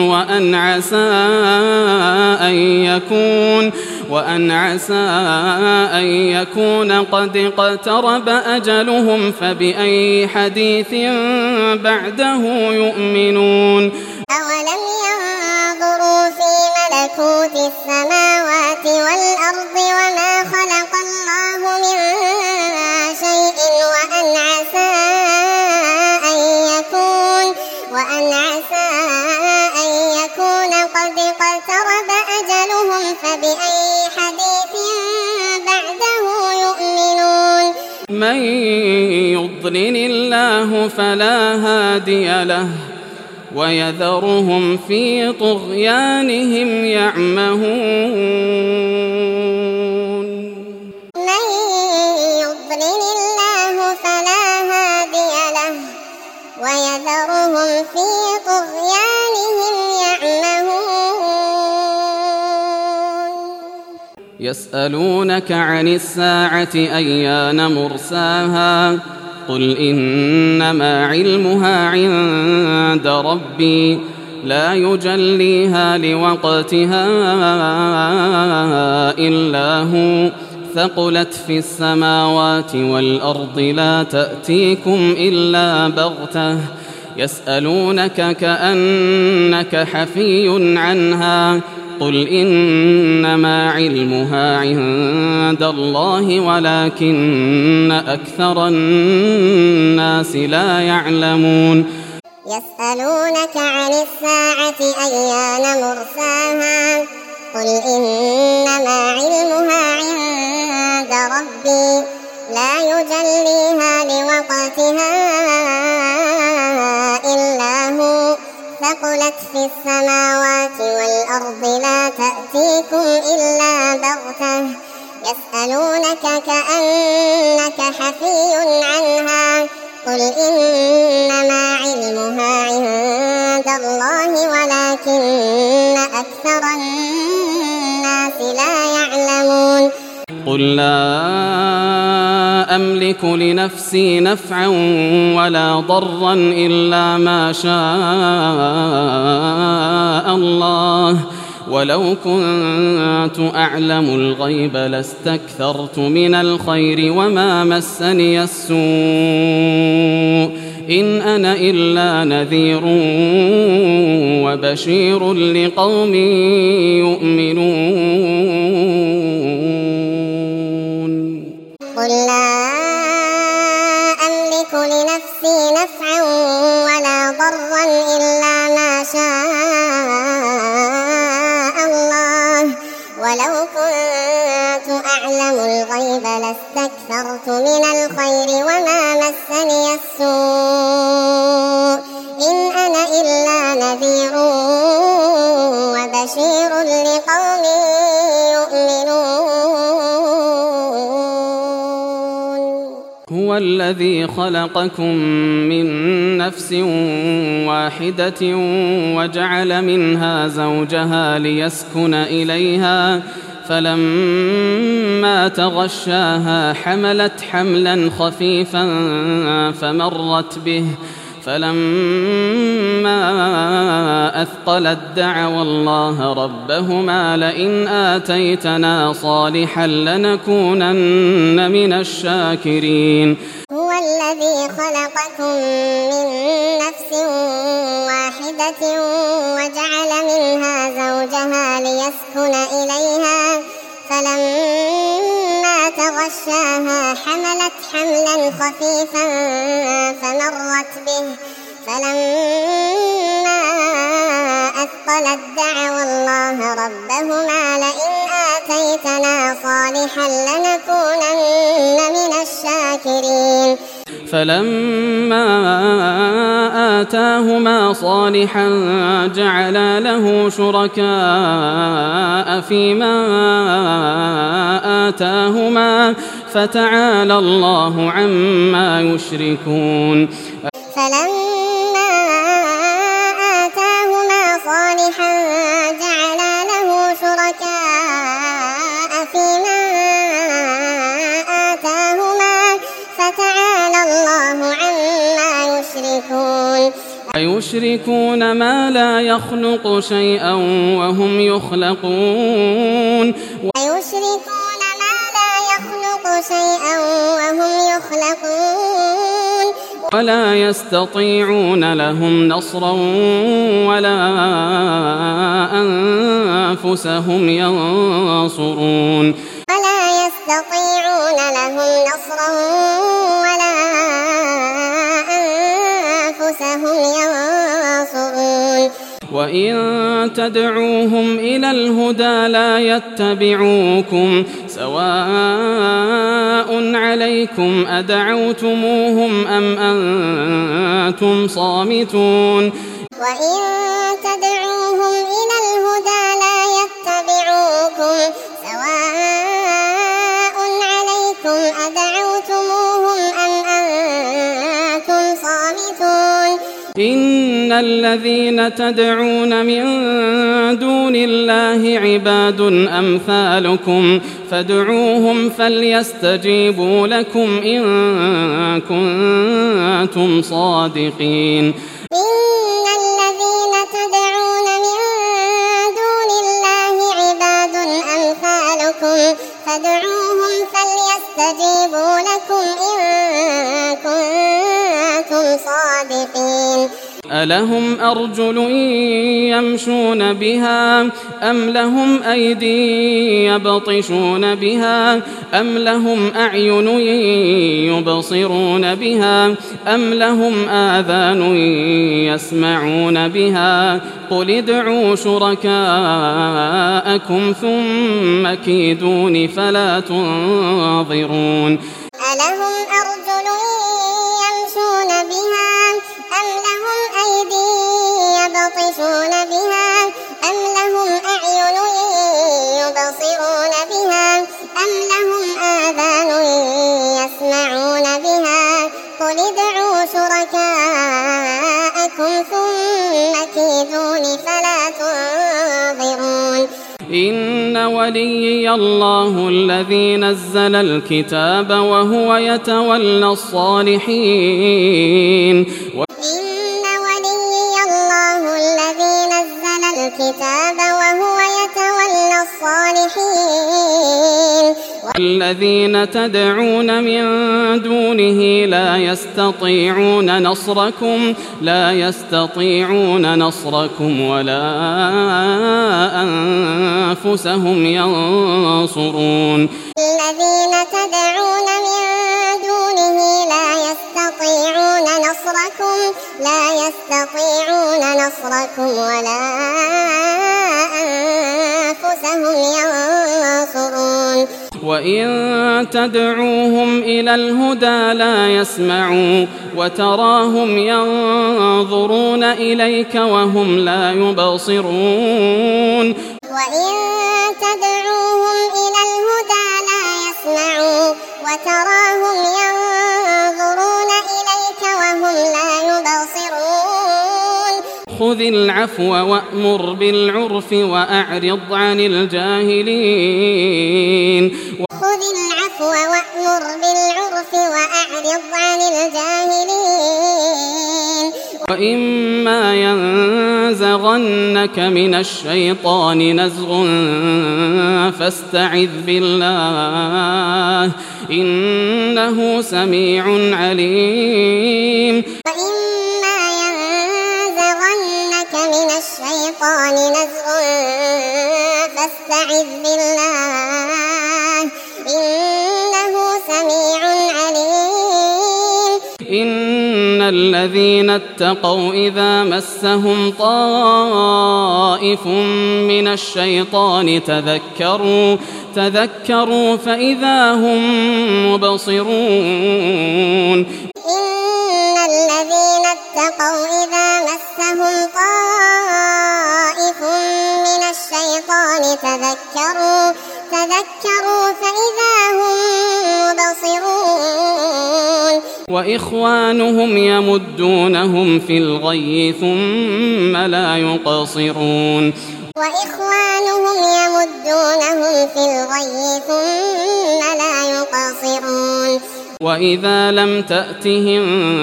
وأن عسى أن يكون قد اقترب أجلهم فبأي حديث بعده يؤمنون أولم ينظروا في ملكوت السماوات والأرض وما خلق الله من شيء وأن عسى أن يكون قد اقترب أجلهم فبأي حديث بعده يؤمنون من يضلل الله فلا هادي له ويذرهم في طغيانهم يعمهون من يضلل الله فلا هادي له ويذرهم في طغيانهم يعمهون يسألونك عن الساعة أيان مرساها قل إنما علمها عند ربي لا يجليها لوقتها إلا هو ثقلت في السماوات والأرض لا تأتيكم إلا بغتة يسألونك كأنك حفي عنها قل إنما علمها عند الله ولكن أكثر الناس لا يعلمون يسألونك عن الساعة أيان مرساها قل إنما علمها عند ربي لا يجليها لوقتها إلا هو ثقلت في السماوات والأرض لا تأتيكم إلا بغتة يسألونك كأنك حفي عنها قل إنما علمها عند الله ولكن أكثر الناس لا يعلمون قل لا أملك لنفسي نفعا ولا ضرا إلا ما شاء الله ولو كنت أعلم الغيب لاستكثرت من الخير وما مسني السوء إن أنا إلا نذير وبشير لقوم يؤمنون قل لا أملك لنفسي نفعا ولا ضرا إلا ما شاء الله ولو كنت أعلم الغيب لاستكثرت من الخير وما مسني السوء إن أنا إلا نذير وبشير لقوم يؤمنون هو الذي خلقكم من نفس واحدة وجعل منها زوجها ليسكن إليها فلما تغشاها حملت حملا خفيفا فمرت به فلما أثقلت دعوا الله ربهما لئن آتيتنا صالحا لنكونن من الشاكرين هو الذي خلقكم من نفس واحدة وجعل منها زوجها ليسكن إليها فلما تغشاها حملت حملا خفيفا فمرت به فلما أثقلت دعوا الله ربهما لئن آتيتنا صالحا لنكونن من الشاكرين فلما آتاهما صالحا جعلا له شركاء فيما آتاهما فتعالى الله عما يشركون فلما آتاهما صالحا جعلا له شركاء فيما آتاهما فتعالى الله عما يشركون أيشركون ما لا يخلق شيئا وهم يخلقون أيشركون ما لا يخلق شيئا وهم يخلقون ولا يستطيعون لهم نصرا ولا أنفسهم ينصرون ولا يستطيعون لهم نصرا ولا أنفسهم ينصرون وإن تدعوهم إلى الهدى لا يتبعوكم سواء عليكم أدعوتموهم أم أنتم صامتون وإن تدعوهم إلى الهدى لا يتبعوكم سواء عليكم أدعوتموهم أم أنتم صامتون إن الذين تدعون من دون الله عباد أمثالكم فادعوهم فليستجيبوا لكم إن كنتم صادقين إن الذين تدعون من دون الله عباد أمثالكم فادعوهم فليستجيبوا لكم إن كنتم صادقين ألهم أرجل يمشون بها أم لهم أيدي يبطشون بها أم لهم أعين يبصرون بها أم لهم آذان يسمعون بها قل ادعوا شركاءكم ثم كيدون فلا تنظرون ألهم أرجل يمشون بها أم لهم أيدي يبطشون بها أم لهم أعين يبصرون بها أم لهم آذان يسمعون بها قل ادعوا شركاءكم ثم كيدون فلا تنظرون إن وليي الله الذي نزل الكتاب وهو يتولى الصالحين إن وليي الله الذي نزل الكتاب وهو يتولى الصالحين والذين تدعون من دونه لا يستطيعون نصركم ولا أنفسهم ينصرون الذين تدعون من دونه لا يستطيعون نصركم ولا أنفسهم ينصرون وإن تدعوهم إلى الهدى لا يسمعوا وتراهم ينظرون إليك وهم لا يبصرون وإن تدعوهم إلى الهدى لا يسمعوا وتراهم ينظرون إليك وهم لا يبصرون خذ العفو وأمر بالعرف وأعرض عن الجاهلين خذ العفو وأمر بالعرف وأعرض عن الجاهلين وإما ينزغنك من الشيطان نزغ فاستعذ بالله إنه سميع عليم وإما ينزغنك من الشيطان نزغ فاستعذ بالله إنه سميع عليم إن الذين اتقوا إذا مسهم طائف من الشيطان تذكروا فإذا هم مبصرون إن الذين اتقوا إذا مسهم طائف من الشيطان تذكروا فإذا هم مبصرون وإخوانهم يمدونهم في الغي ثم لا يقصرون وإخوانهم يمدونهم في الغي ثم لا يقصرون وإذا لم تأتهم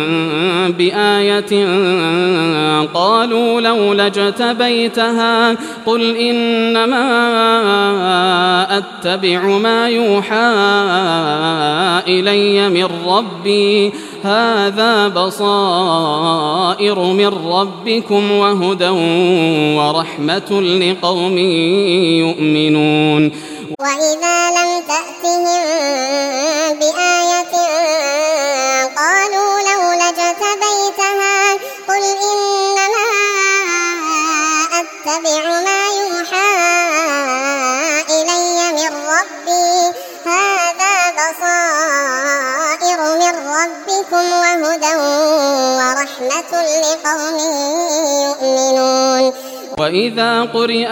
بآية قالوا لولا اجتبيتها قل إنما أتبع ما يوحى إلي من ربي هذا بصائر من ربكم وهدى ورحمة لقوم يؤمنون وإذا لم تأتهم بآية قالوا لولا اجتبيتها قل إنما أتبع ما يوحى إلي من ربي هذا بصائر من ربكم وهدى ورحمة لقوم يؤمنون وإذا قرئ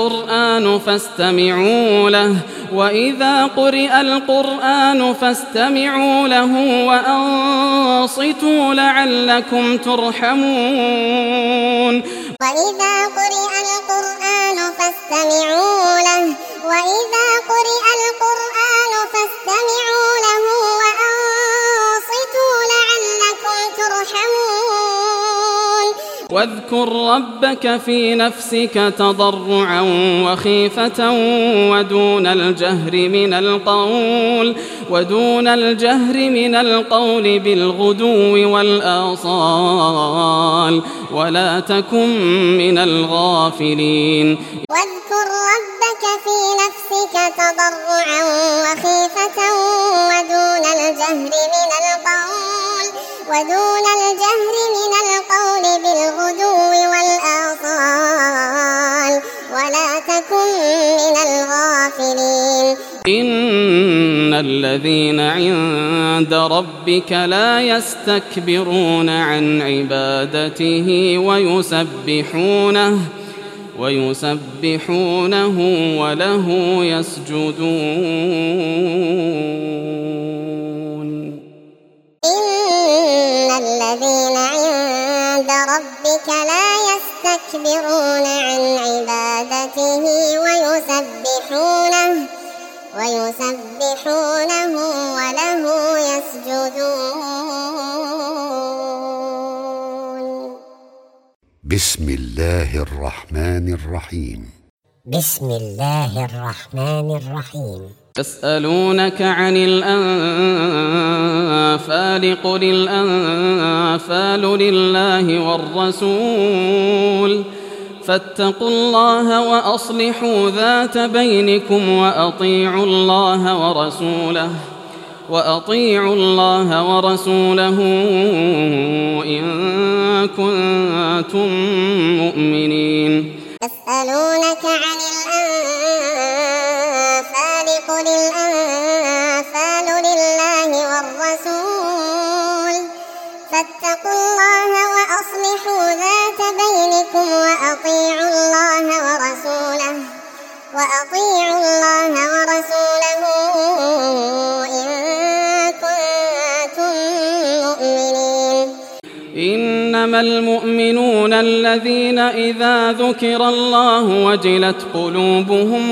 القرآن فاستمعوا له وأنصتوا لعلكم ترحمون وإذا قرئ القرآن فاستمعوا له وأنصتوا لعلكم ترحمون واذكر ربك في نفسك تضرعا وخيفة ودون الجهر من القول بالغدو والآصال ولا تكن من الغافلين واذكر ربك في نفسك تضرعا وخيفة ودون الجهر من القول بالغدو والآصال ولا تكن من الغافلين إن الذين عند ربك لا يستكبرون عن عبادته ويسبحونه وله يسجدون إن الذين عند ربك لا يستكبرون عن عبادته ويسبحونه وله يسجدون بسم الله الرحمن الرحيم يسألونك عن الأنفال قل الأنفال لله والرسول فاتقوا الله وأصلحوا ذات بينكم وأطيعوا الله ورسوله إن كنتم مؤمنين يسألونك عن الأنفال قل الأنفال لله والرسول فاتقوا الله وأصلحوا ذات بينكم وأطيعوا الله ورسوله إن كنتم مؤمنين إنما المؤمنون الذين إذا ذكر الله وجلت قلوبهم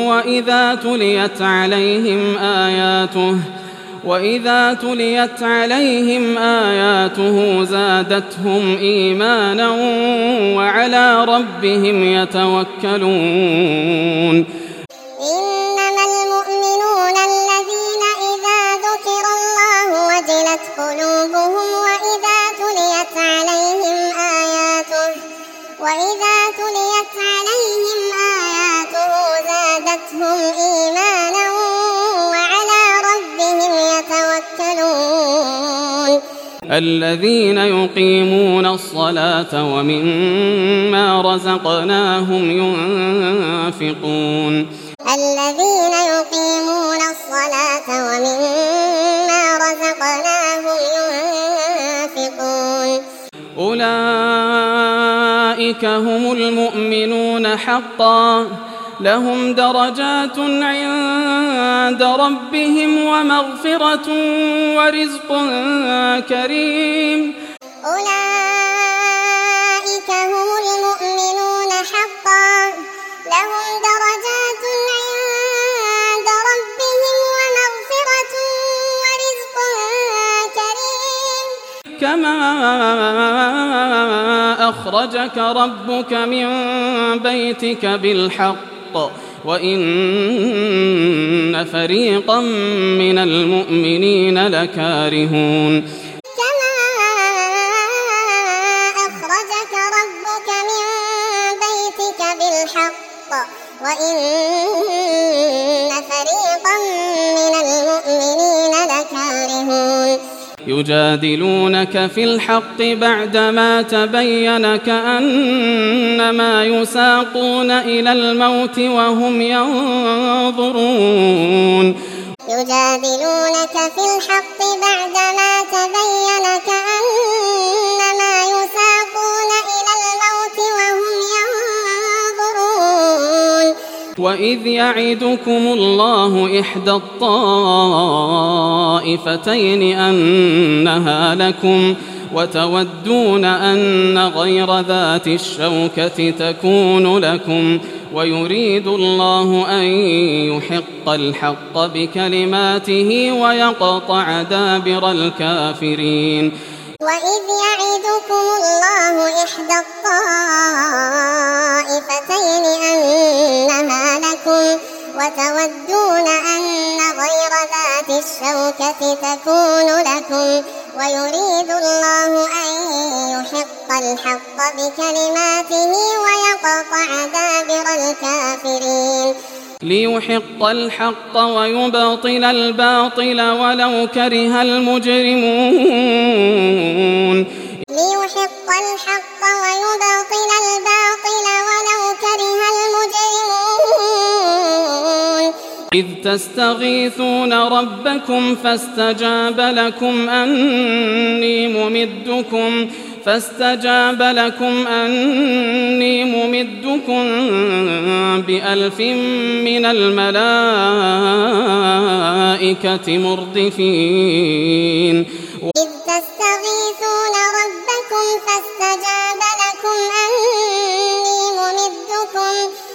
وإذا تليت عليهم آياته زادتهم إيمانا وعلى ربهم يتوكلون إنما المؤمنون الذين إذا ذكر الله وجلت قلوبهم وإذا تليت عليهم آياته زادتهم إيمانا وعلى ربهم يتوكلون الذين يقيمون الصلاة ومما رزقناهم ينفقون أولئك هم المؤمنون حقا لهم درجات عند ربهم ومغفرة ورزق كريم أولئك هم المؤمنون حقا لهم درجات عند ربهم ومغفرة ورزق كريم كما أخرجك ربك من بيتك بالحق وإن فريقا من المؤمنين لكارهون كما أخرجك ربك من بيتك بالحق وإن فريقا من المؤمنين لكارهون يجادلونك في الحق بعدما تبين كأنما يساقون إلى الموت وهم ينظرون يجادلونك في الحق بعدما تبين كأنما يساقون إلى الموت وهم ينظرون وإذ يعدكم الله إحدى الطائفتين أنها لكم وتودون أن غير ذات الشوكة تكون لكم ويريد الله أن يحق الحق بكلماته ويقطع دابر الكافرين وإذ يعدكم الله إحدى الطائفتين أنها لكم وتودون أن غير ذات الشوكة تكون لكم ويريد الله أن يحق الحق بكلماته ويقطع دابر الكافرين ليحق الحق ويبطل الباطل ولو كره المجرمون ليحق الحق ويبطل الباطل ولو كره المجرمون إذ تستغيثون ربكم فاستجاب لكم أني ممدكم ب1000 من الملائكة مردفين إذ تستغيثون ربكم فاستجاب لكم أني ممدكم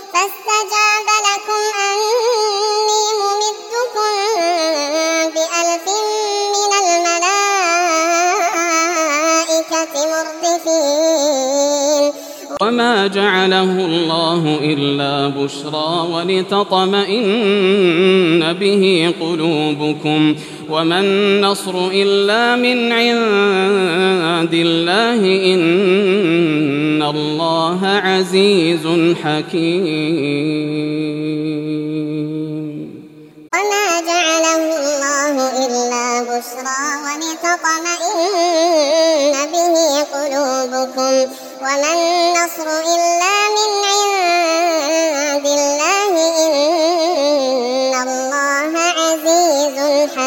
ب1000 من الملائكة مردفين وما جعله الله إلا بشرى ولتطمئن به قلوبكم وما النصر إلا من عند الله إن الله عزيز حكيم وما جعله الله إلا بشرى ولتطمئن به قلوبكم وما النصر إلا من عند الله إن الله عزيز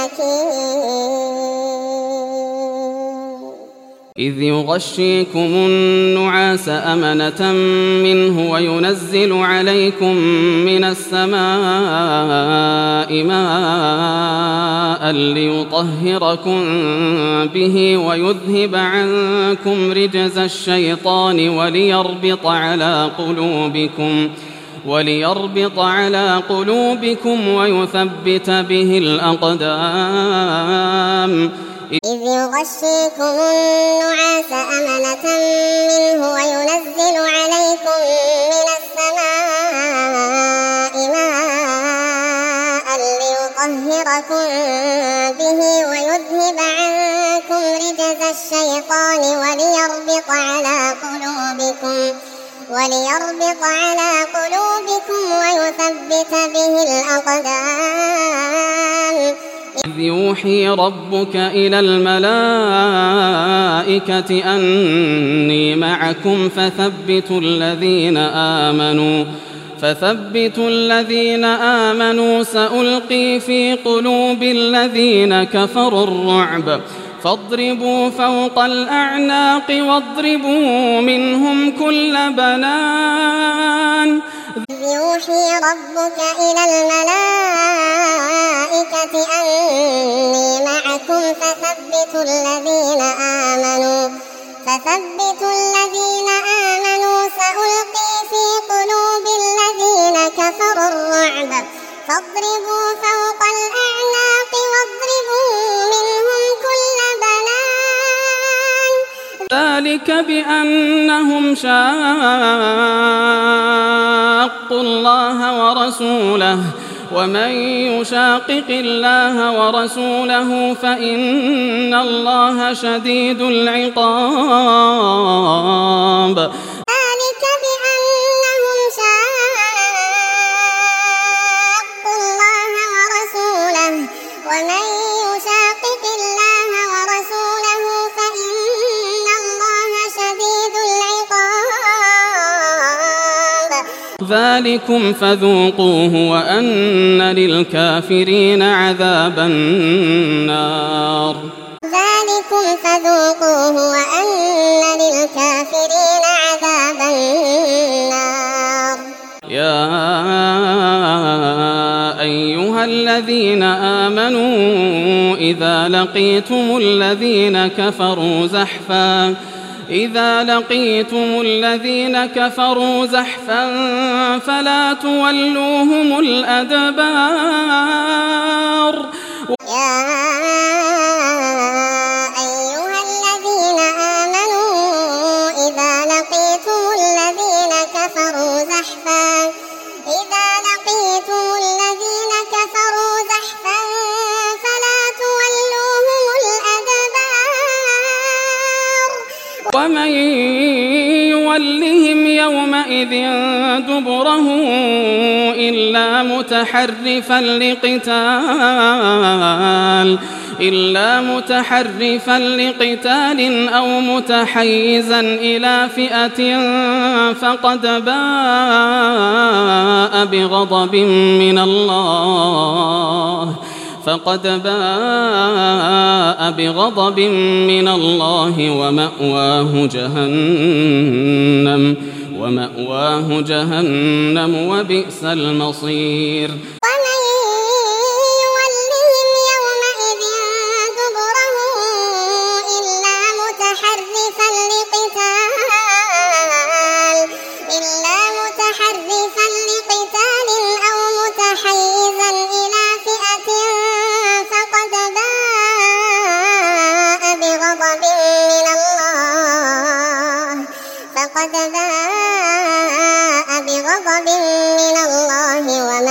حكيم إذ يغشيكم النعاس أمنة منه وينزل عليكم من السماء ماء ليطهركم به ويذهب عنكم رجز الشيطان وليربط على قلوبكم ويثبت به الأقدام إذ يغشيكم النعاس أمنة منه وينزل عليكم من السماء ماء ليطهركم به ويذهب عنكم رجز الشيطان وليربط على قلوبكم ويثبت به الأقدام إذ يوحي ربك إلى الملائكة أني معكم فثبتوا الذين آمنوا سألقي في قلوب الذين كفروا الرعب فاضربوا فوق الأعناق واضربوا منهم كل بنان يوحي ربك إلى الملائكة أني معكم فثبتوا الذين آمنوا سألقي في قلوب الذين كفروا الرعب فاضربوا فوق الأعناق واضربوا منهم كل بنان ذلك بأنهم شاقوا الله ورسوله ومن يشاقق الله ورسوله فإن الله شديد العقاب ذلك بأنهم شاقوا الله ورسوله ومن يشاقق الله ورسوله فإن الله شديد العقاب ذلكم فذوقوه وأن للكافرين عذاب النار يا أيها الذين آمنوا إذا لقيتم الذين كفروا زحفا فلا تولوهم الأدبار يا أيها الذين ومن يولهم يومئذ دبره إلا متحرفا لقتال أو متحيزا إلى فئة فقد باء بغضب من الله ومأواه جهنم وبئس المصير. فقد باء بغضب من الله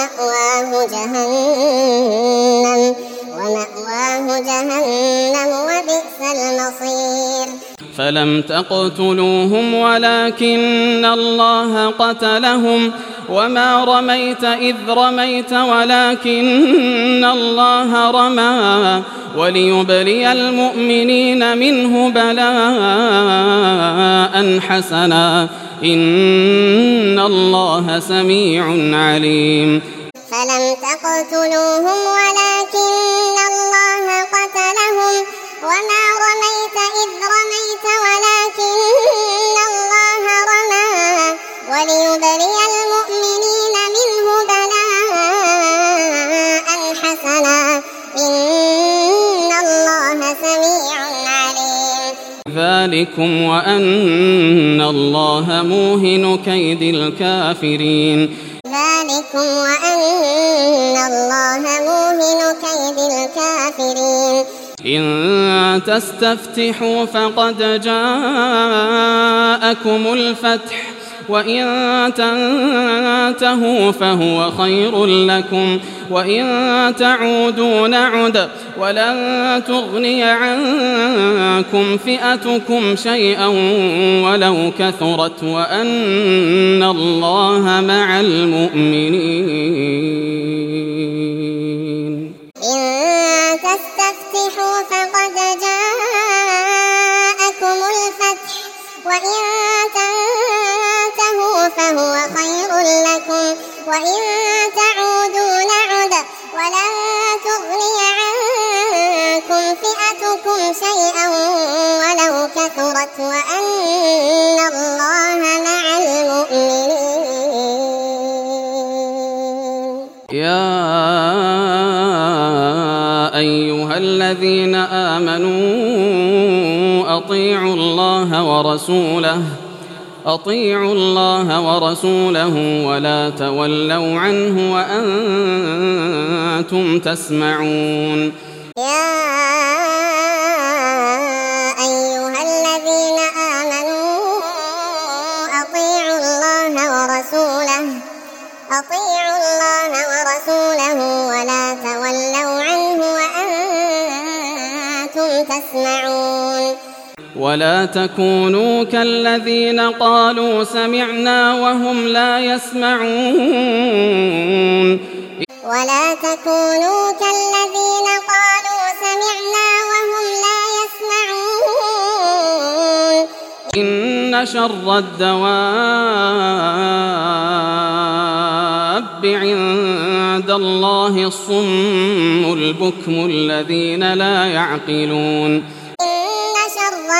ومأواه جهنم وبئس المصير. فلم تقتلوهم ولكن الله قتلهم وما رميت إذ رميت ولكن الله رمى وليبلي المؤمنين منه بلاء حسنا إن الله سميع عليم. فلم تقتلوهم ولكن الله قتلهم وما رميت إذ رميت ولكن الله رمى وليبلي المؤمنين منه بلاء حسنا إن الله سميع عليم. ذلكم وأن الله موهن كيد الكافرين. إن تستفتحوا فقد جاءكم الفتح وإن تنتهوا فهو خير لكم وإن تعودوا نعد ولن تغني عنكم فئتكم شيئا ولو كثرت وأن الله مع المؤمنين. إن تستفتحوا فقد جاءكم الفتح وإن تنتهوا فهو خير لكم وإن تعودوا نعد ولن تغني عنكم فئتكم شيئا ولو كثرت وأن الله مع المؤمنين. يا أيها الذين آمنوا أطيعوا الله ورسوله ولا تولوا عنه وأنتم تسمعون. يا أيها الذين آمنوا أطيعوا الله ورسوله ولا تولوا عنه وأنتم تسمعون. ولا تكونوا كالذين قالوا سمعنا وهم لا يسمعون. ولا تكونوا كالذين قالوا سمعنا وهم لا يسمعون. إن شر الدواب عند الله الصم البكم الذين لا يعقلون. إن شر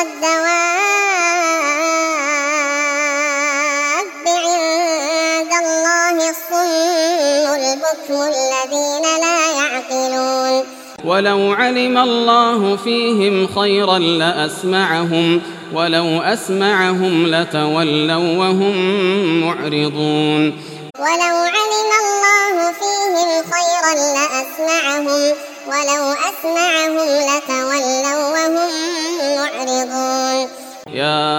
الدواب عند الله الصم البكم الذين لا يعقلون. ولو علم الله فيهم خيرا لأسمعهم ولو أسمعهم لتولوا وهم معرضون. ولو علم الله فيهم خيرا لأسمعهم ولو أسمعهم لتولوا وهم معرضون. يا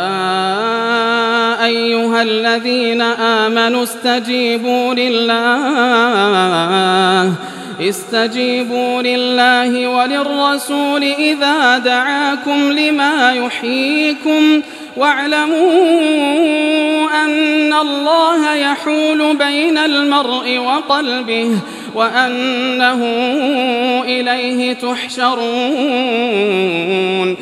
أيها الذين آمنوا استجيبوا لله استجيبوا لله وللرسول إذا دعاكم لما يحييكم واعلموا أن الله يحول بين المرء وقلبه وأنه إليه تحشرون.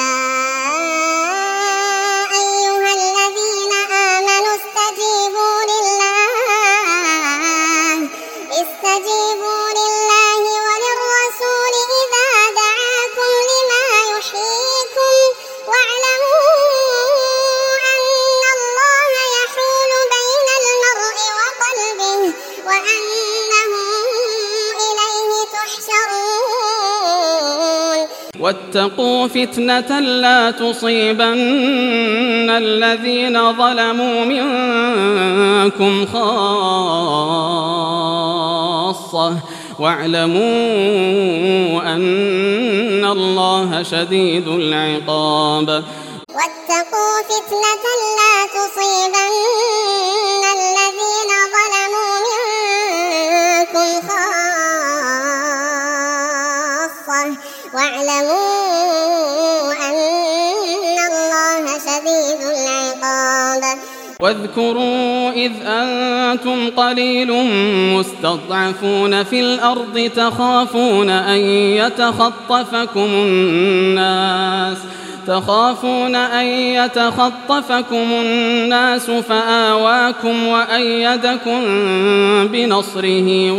واتقوا فتنة لا تصيبن الذين ظلموا منكم خاصة واعلموا أن الله شديد العقاب. واتقوا فتنة لا تصيبن الذين ظلموا منكم خاصة واعلموا أن الله شديد العقاب. واذكروا إذ أنتم قليل مستضعفون في الأرض تخافون أن يتخطفكم الناس فآواكم وأيدكم بنصره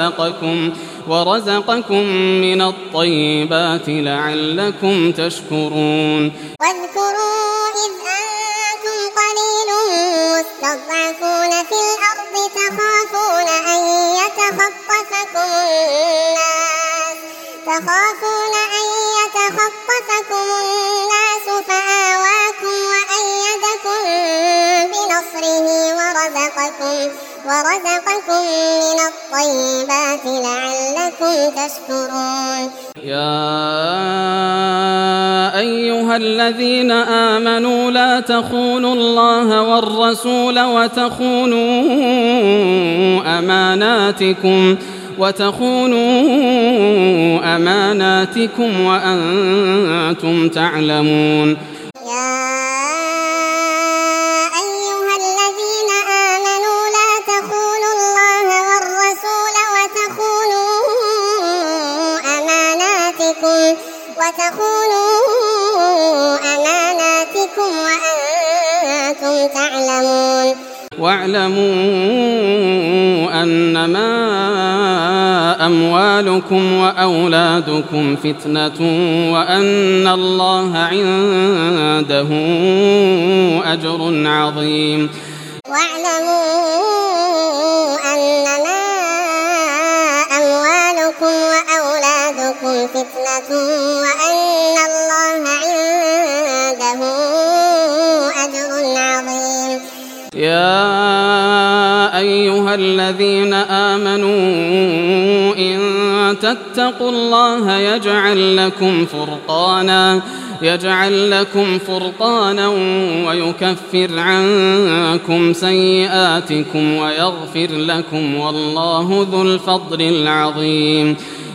ورزقكم من الطيبات لعلكم تشكرون. واذكروا إذ أنتم قليل مستضعفون في الأرض تخافون أن يتخطفكم الناس فآواكم وأيدكم بنصره ورزقكم من الطيبات لعلكم تشكرون. يا أيها الذين آمنوا لا تخونوا الله والرسول وتخونوا أماناتكم وأنتم تعلمون. واعلموا أنما أموالكم وأولادكم فتنة وأن الله عنده أجر عظيم. واعلموا أنما أموالكم وأولادكم فتنة وأن الله عنده أجر عظيم. يا أيها الذين آمنوا إن تتقوا الله يجعل لكم فرقانا ويكفر عنكم سيئاتكم ويغفر لكم والله ذو الفضل العظيم.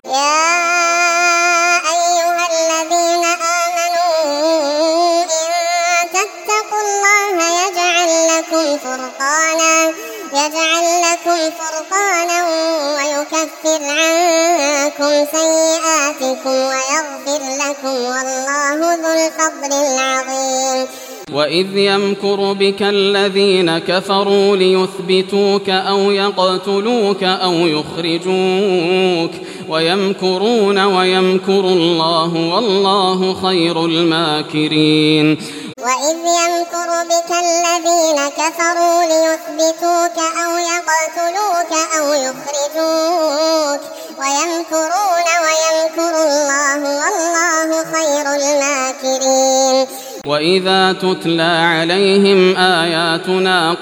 يجعل لكم فرقانا ويكفر عنكم سيئاتكم ويغفر لكم والله ذو الفضل العظيم. وإذ يمكر بك الذين كفروا ليثبتوك أو يقتلوك أو يخرجوك ويمكرون ويمكر الله والله خير الماكرين. وإذ يمكر بك الذين كفروا ليثبتوك أو يقتلوك أو يخرجوك ويمكرون ويمكر الله والله خير الماكرين. وإذا تتلى عليهم آياتنا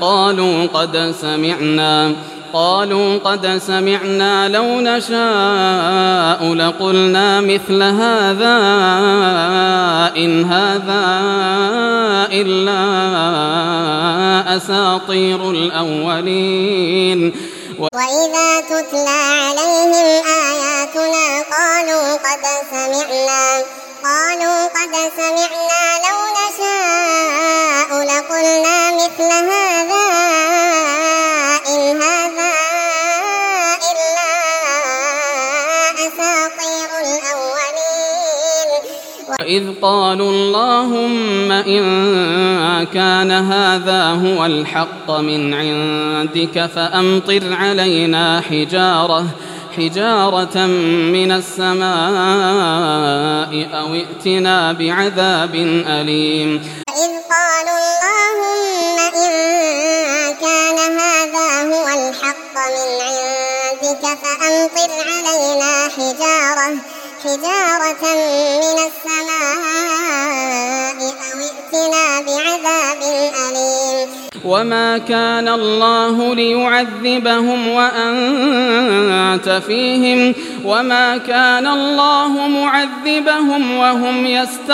قالوا قد سمعنا لو نشاء لقلنا مثل هذا إن هذا إلا أساطير الأولين. وإذا تتلى عليهم سمعنا قالوا قد سمعنا لو نشاء لقلنا مثل هذا إن هذا إلا أساطير الأولين. وإذ قالوا اللهم إن كان هذا هو الحق من عندك فأمطر علينا حجارة من السماء أو ائتنا بعذاب أليم. وإذ قالوا اللهم إن كان هذا هو الحق من عندك فأمطر علينا حجارة من السماء أو ائتنا بعذاب أليم. وما كان الله ليعذبهم وأنت فيهم وما كان الله معذبهم وهم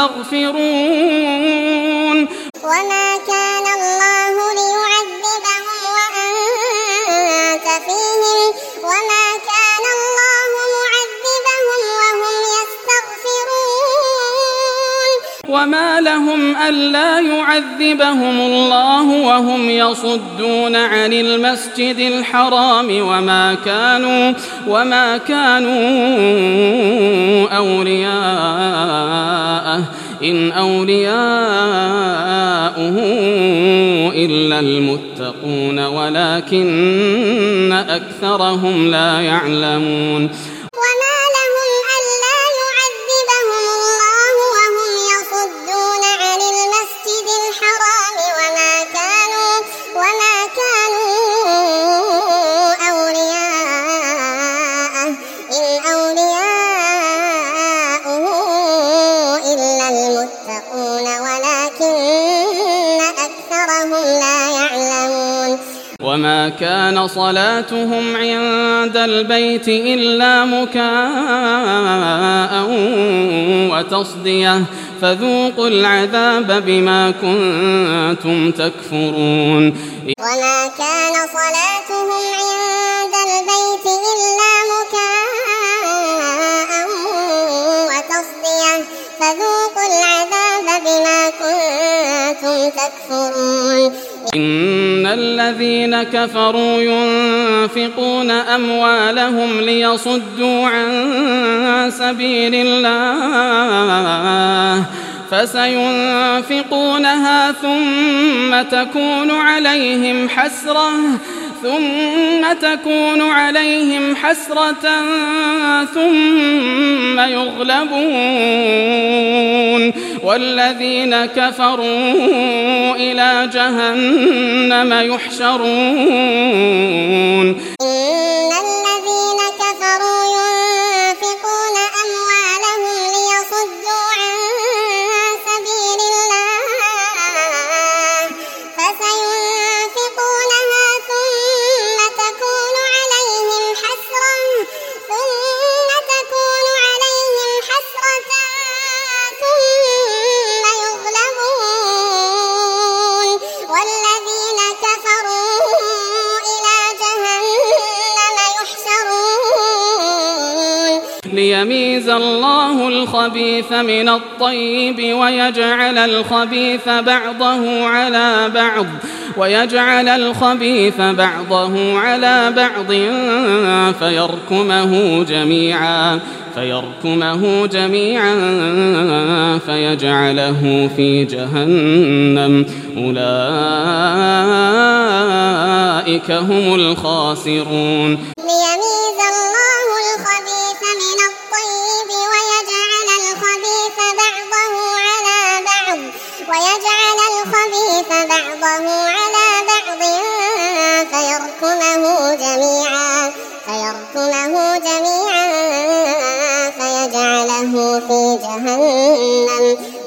يستغفرون. وما كان الله ليعذبهم وأنت فيهم وما كان الله معذبهم وهم يستغفرون. وما لهم ألا يعذبهم الله وهم يصدون عن المسجد الحرام وما كانوا أولياءه إن أولياؤه إلا المتقون ولكن أكثرهم لا يعلمون. وما لهم ألا يعذبهم الله وهم يصدون عن المسجد الحرام وما كانوا أولياءه إن أولياؤه إلا المتقون ولكن أكثرهم لا يعلمون. وما كان صلاتهم عند البيت إلا مكاء وتصدية فذوقوا العذاب بما كنتم تكفرون. وما كان صلاتهم عند البيت إلا مكاء وتصدية فذوقوا العذاب بما كنتم تكفرون. إن الذين كفروا ينفقون أموالهم ليصدوا عن سبيل الله فسينفقونها ثم تكون عليهم حسرة ثم يغلبون والذين كفروا إلى جهنم يحشرون. إن الذين كفروا ينفقون أموالهم ليصدوا عن سبيل الله فسينفقونها ثم تكون عليهم حسرة ثم يغلبون والذين كفروا إلى جهنم يحشرون. ليميز الله الخبيث من الطيب ويجعل الخبيث بعضه على بعض فيركمه جميعا فيجعله في جهنم أولئك هم الخاسرون. ليميز الله الخبيث من الطيب ويجعل الخبيث بعضه على بعض فيركمه جميعا فيجعله في جهنم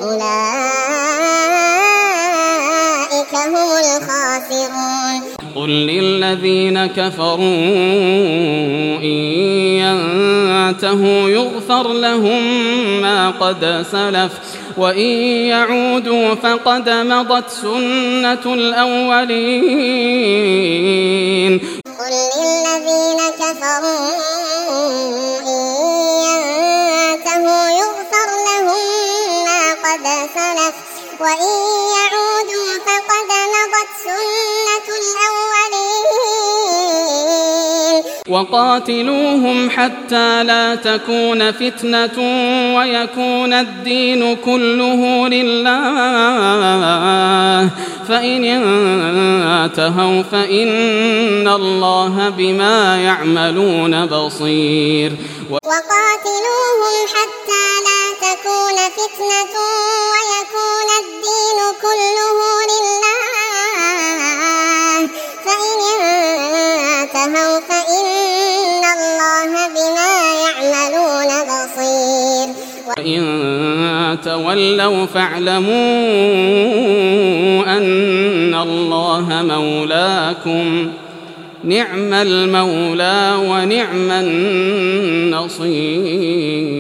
أولئك هم الخاسرون. قل للذين كفروا إن ينتهوا يغفر لهم ما قد سلف وإن يعودوا فقد مضت سنة الأولين. قل للذين كفروا إن ينتهوا يغفر وإن يعودوا فقد مضت سنة الأولين وقاتلوهم حتى لا تكون فتنة ويكون الدين كله لله فإن انتهوا فإن الله بما يعملون بصير وقاتلوهم حتى لا تكون فتنة ويكون الدين كله لله فإن انتهوا فإن الله بما يعملون بصير وإن تولوا فاعلموا أن الله مولاكم نعم المولى ونعم النصير.